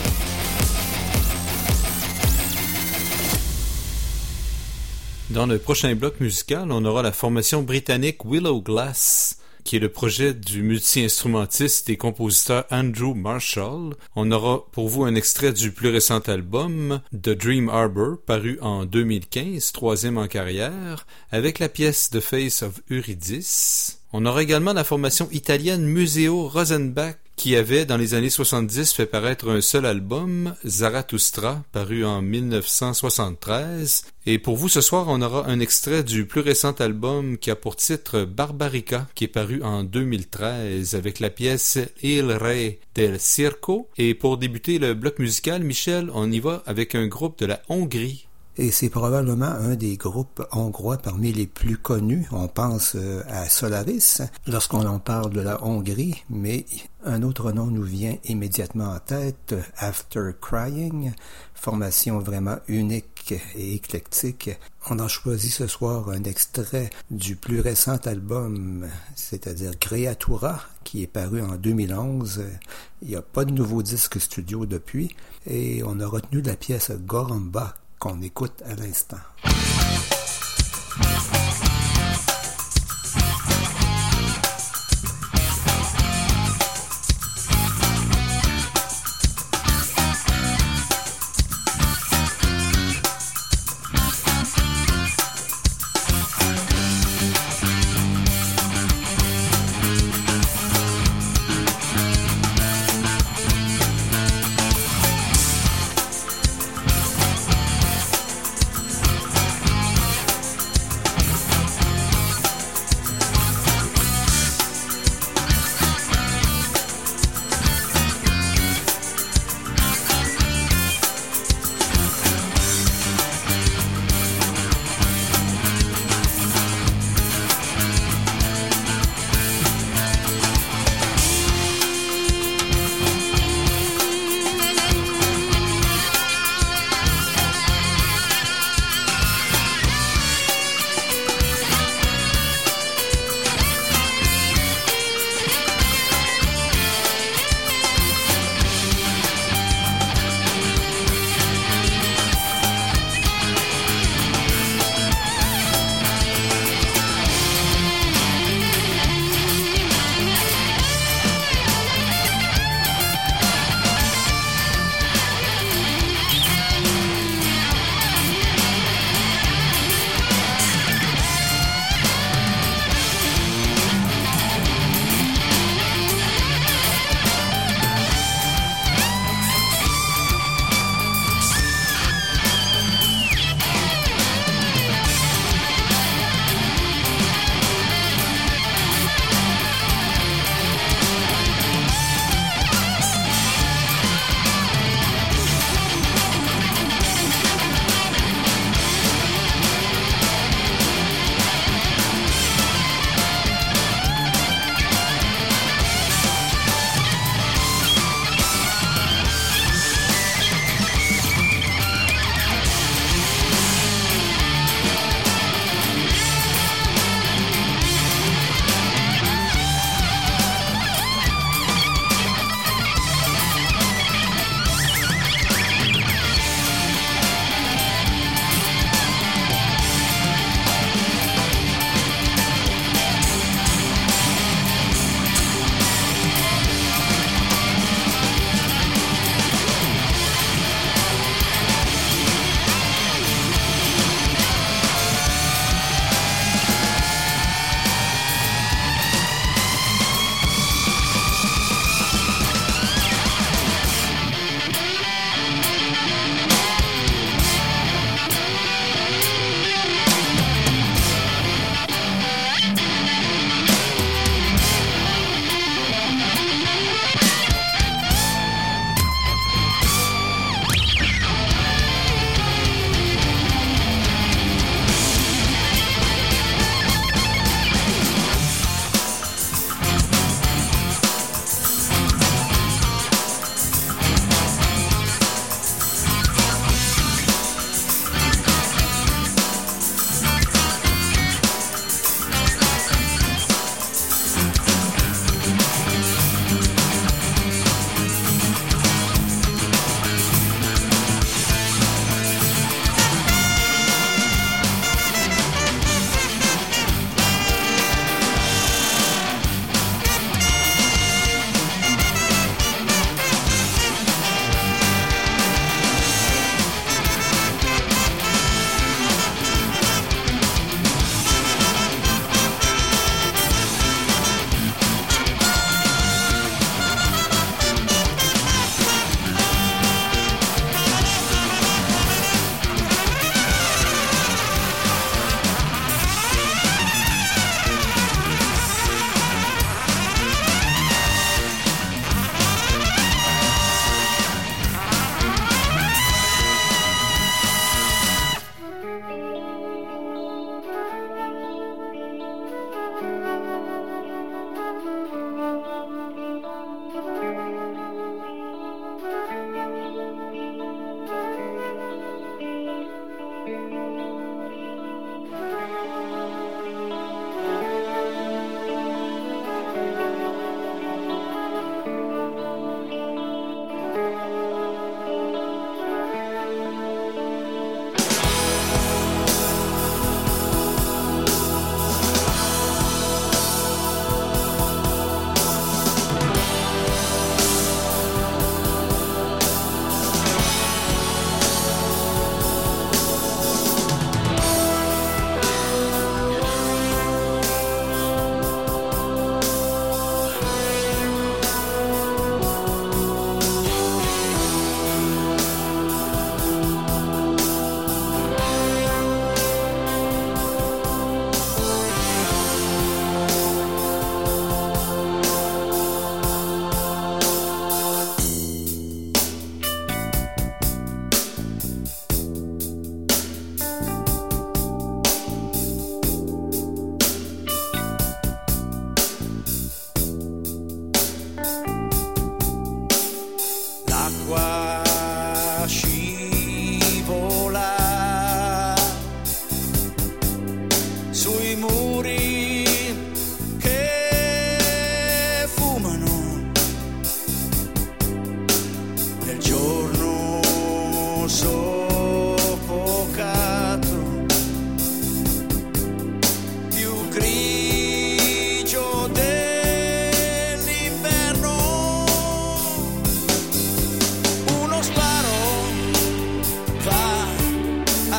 Dans le prochain bloc musical, on aura la formation britannique Willow Glass, qui est le projet du multi-instrumentiste et compositeur Andrew Marshall. On aura pour vous un extrait du plus récent album, The Dream Harbor, paru en deux mille quinze, troisième en carrière, avec la pièce The Face of Eurydice. On aura également la formation italienne Museo Rosenbach, qui avait, dans les années soixante-dix, fait paraître un seul album, Zarathustra, paru en dix-neuf cent soixante-treize. Et pour vous, ce soir, on aura un extrait du plus récent album qui a pour titre Barbarica, qui est paru en deux mille treize, avec la pièce Il Re del Circo. Et pour débuter le bloc musical, Michel, on y va avec un groupe de la Hongrie. Et c'est probablement un des groupes hongrois parmi les plus connus. On pense à Solaris lorsqu'on en parle de la Hongrie, mais un autre nom nous vient immédiatement en tête, After Crying, formation vraiment unique et éclectique. On a choisi ce soir un extrait du plus récent album, c'est-à-dire Creatura, qui est paru en deux mille onze. Il n'y a pas de nouveau disque studio depuis, et on a retenu la pièce Goramba, qu'on écoute à l'instant.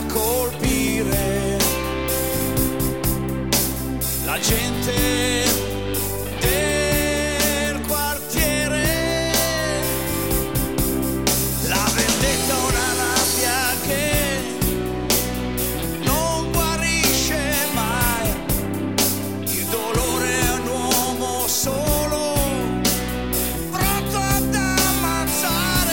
colpire la gente del quartiere. La vendetta è una rabbia che non guarisce mai, il dolore è un uomo solo pronto ad ammazzare.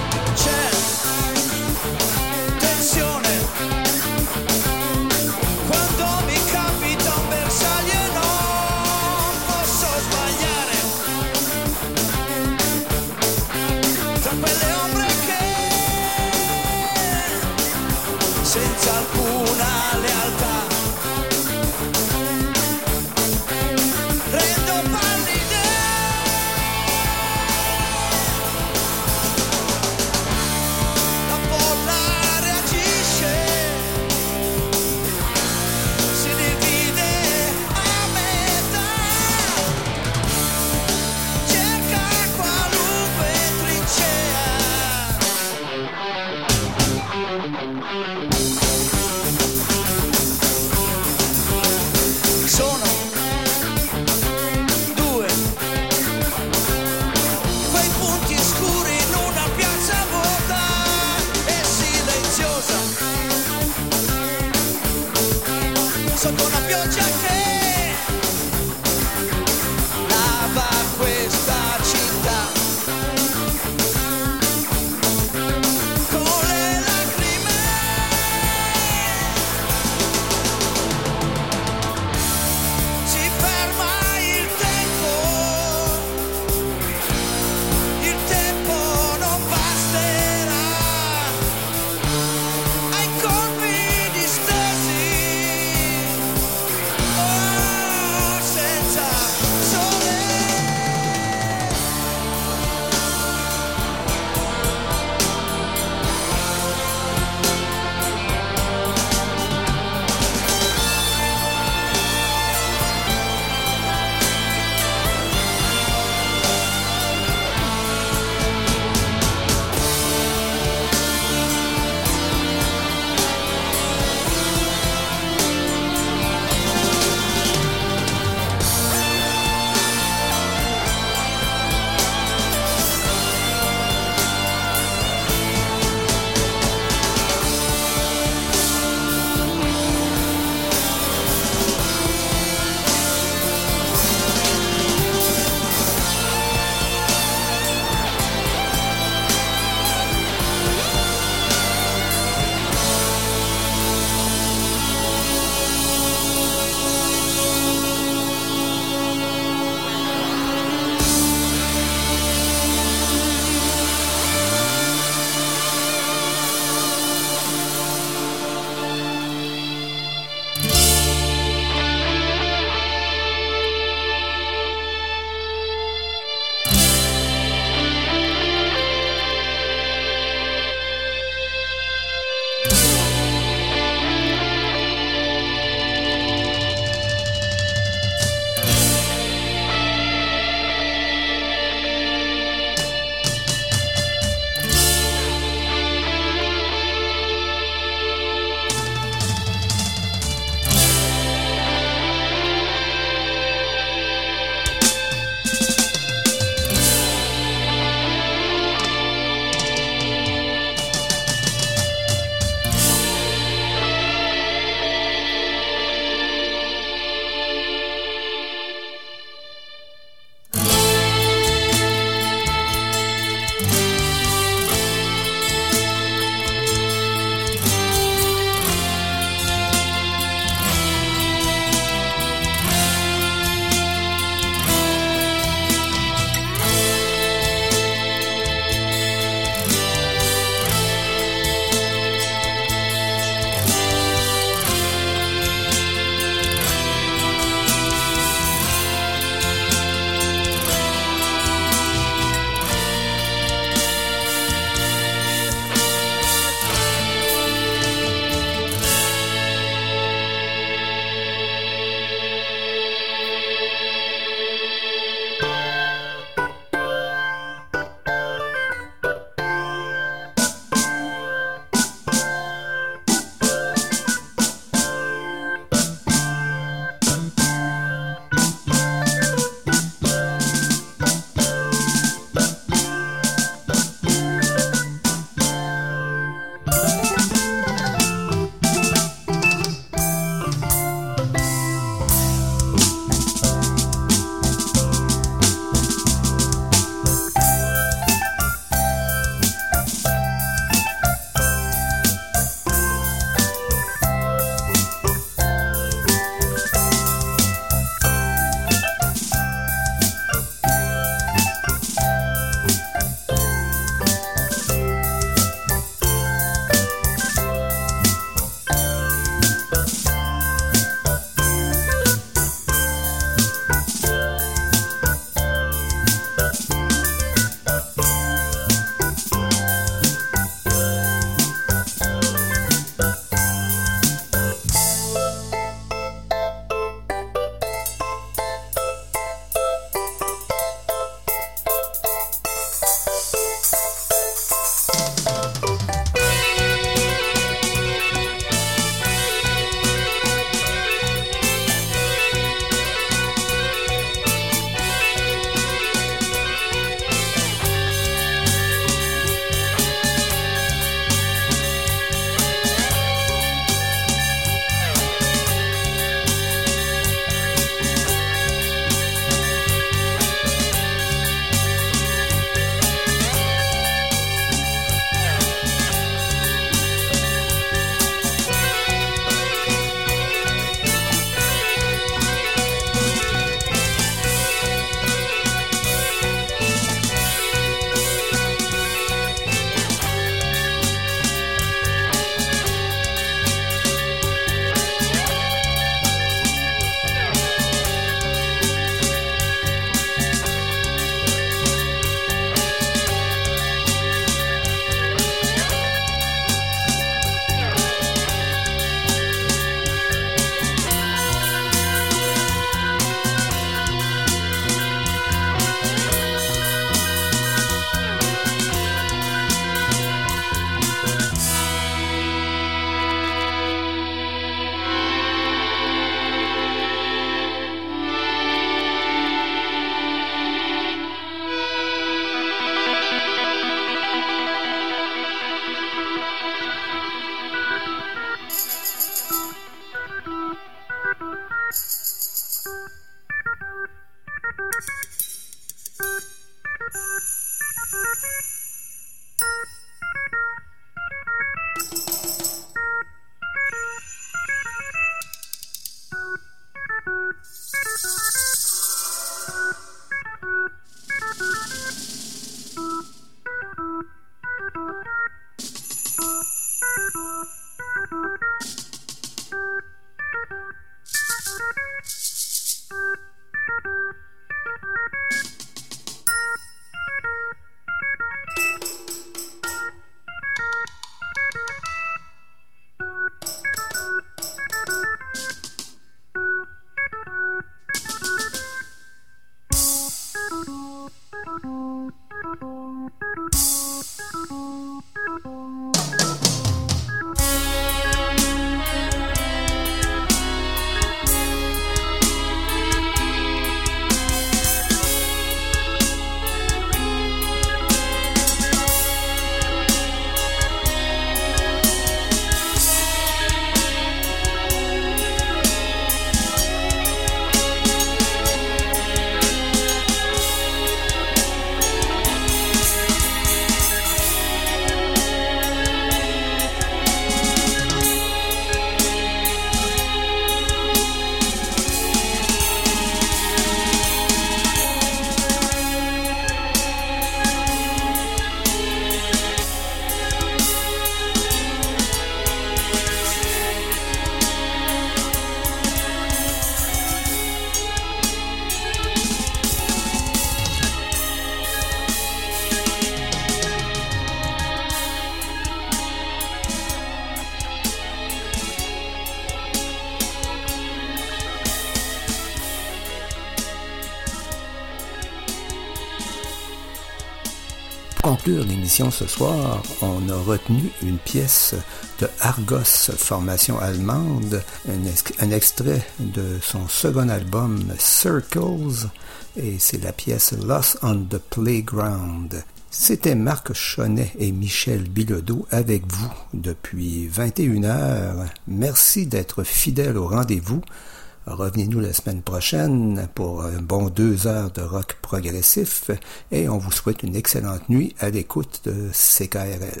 Pour conclure l'émission ce soir, on a retenu une pièce de Argos, formation allemande, un, ex- un extrait de son second album Circles, et c'est la pièce Lost on the Playground. C'était Marc Chonnet et Michel Bilodeau avec vous depuis vingt et une heures. Merci d'être fidèles au rendez-vous. Revenez-nous la semaine prochaine pour un bon deux heures de rock progressif et on vous souhaite une excellente nuit à l'écoute de C K R L.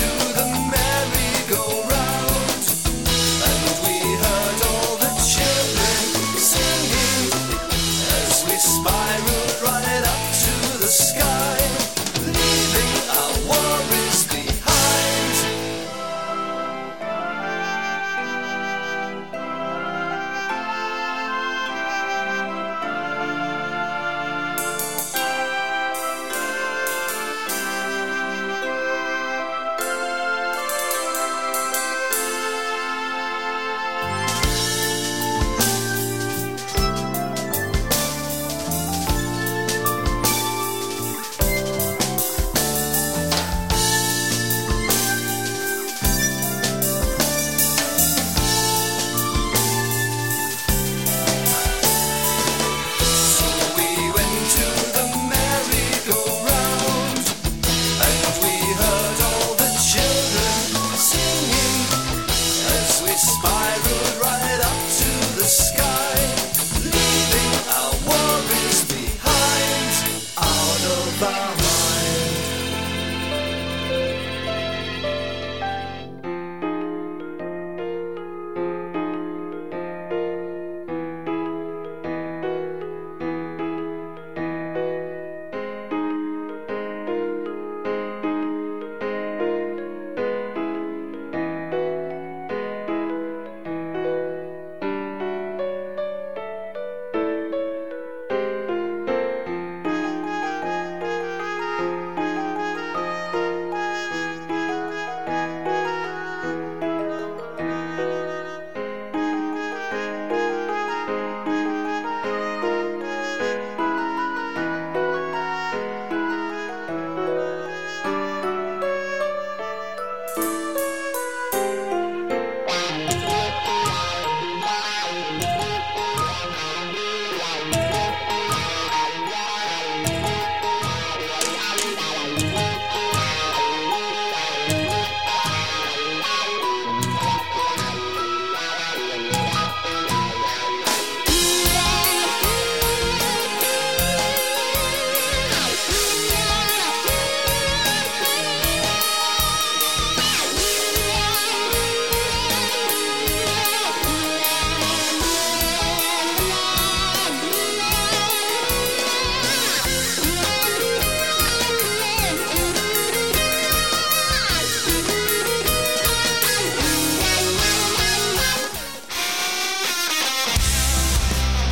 Children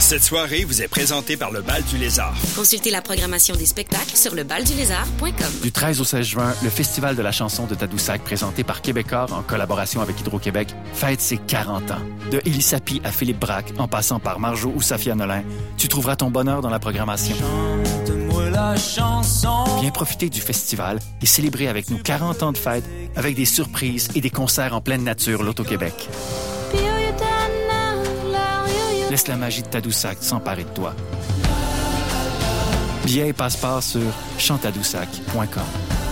Cette soirée vous est présentée par le Bal du Lézard. Consultez la programmation des spectacles sur le bal du lézard point com. Du treize au seize juin, le Festival de la chanson de Tadoussac, présenté par Québecor en collaboration avec Hydro-Québec, fête ses quarante ans. De Élie Sapi à Philippe Braque, en passant par Marjo ou Safia Nolin, tu trouveras ton bonheur dans la programmation. Chante-moi la chanson. Viens profiter du festival et célébrer avec nous quarante ans de fête avec des surprises et des concerts en pleine nature l'Auto-Québec. Laisse la magie de Tadoussac s'emparer de toi. Billets et passeports sur chantadoussac point com.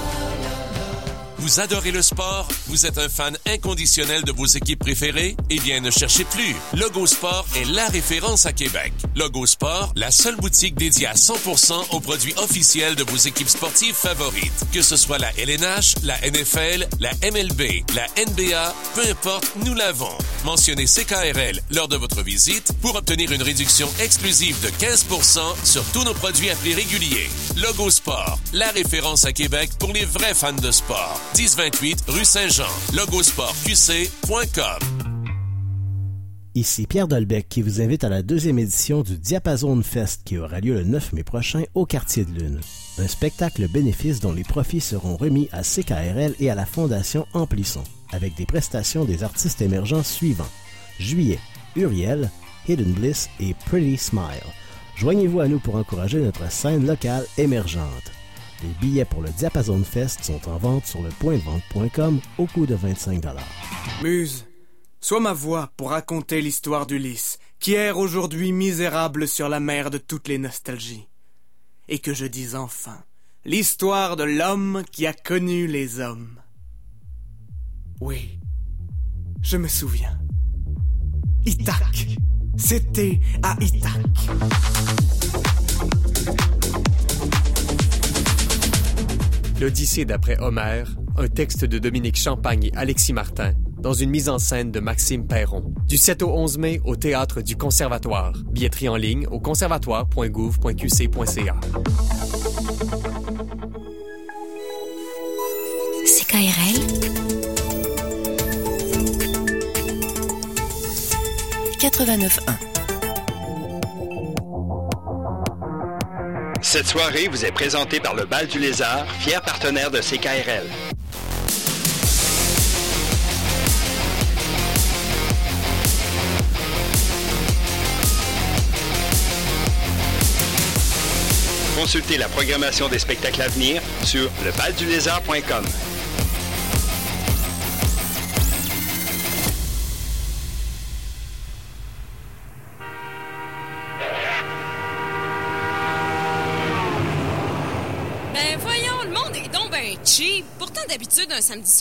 Vous adorez le sport? Vous êtes un fan inconditionnel de vos équipes préférées? Eh bien, ne cherchez plus. Logo Sport est la référence à Québec. Logo Sport, la seule boutique dédiée à cent pour cent aux produits officiels de vos équipes sportives favorites. Que ce soit la L N H, la N F L, la M L B, la N B A, peu importe, nous l'avons. Mentionnez C K R L lors de votre visite pour obtenir une réduction exclusive de quinze pour cent sur tous nos produits à prix réguliers. Logo Sport, la référence à Québec pour les vrais fans de sport. dix vingt-huit rue Saint-Jean. logosport q c point com. Ici Pierre Dolbec qui vous invite à la deuxième édition du Diapason Fest qui aura lieu le neuf mai prochain au Quartier de Lune. Un spectacle bénéfice dont les profits seront remis à C K R L et à la Fondation Amplisson, avec des prestations des artistes émergents suivants. Juillet, Uriel, Hidden Bliss et Pretty Smile. Joignez-vous à nous pour encourager notre scène locale émergente. Les billets pour le Diapason Fest sont en vente sur le point de vente point com au coût de vingt-cinq dollars. Muse, sois ma voix pour raconter l'histoire d'Ulysse, qui erre aujourd'hui misérable sur la mer de toutes les nostalgies. Et que je dise enfin l'histoire de l'homme qui a connu les hommes. Oui, je me souviens. Ithaque, c'était à Ithaque. L'Odyssée d'après Homère, un texte de Dominique Champagne et Alexis Martin, dans une mise en scène de Maxime Perron. Du sept au onze mai au Théâtre du Conservatoire. Billetterie en ligne au conservatoire point gouv point q c point c a. C K R L quatre-vingt-neuf un. Cette soirée vous est présentée par le Bal du Lézard, fier partenaire de C K R L. Consultez la programmation des spectacles à venir sur le bal du lézard point com. Ben voyons, le monde est donc ben cheap. Pourtant, d'habitude, un samedi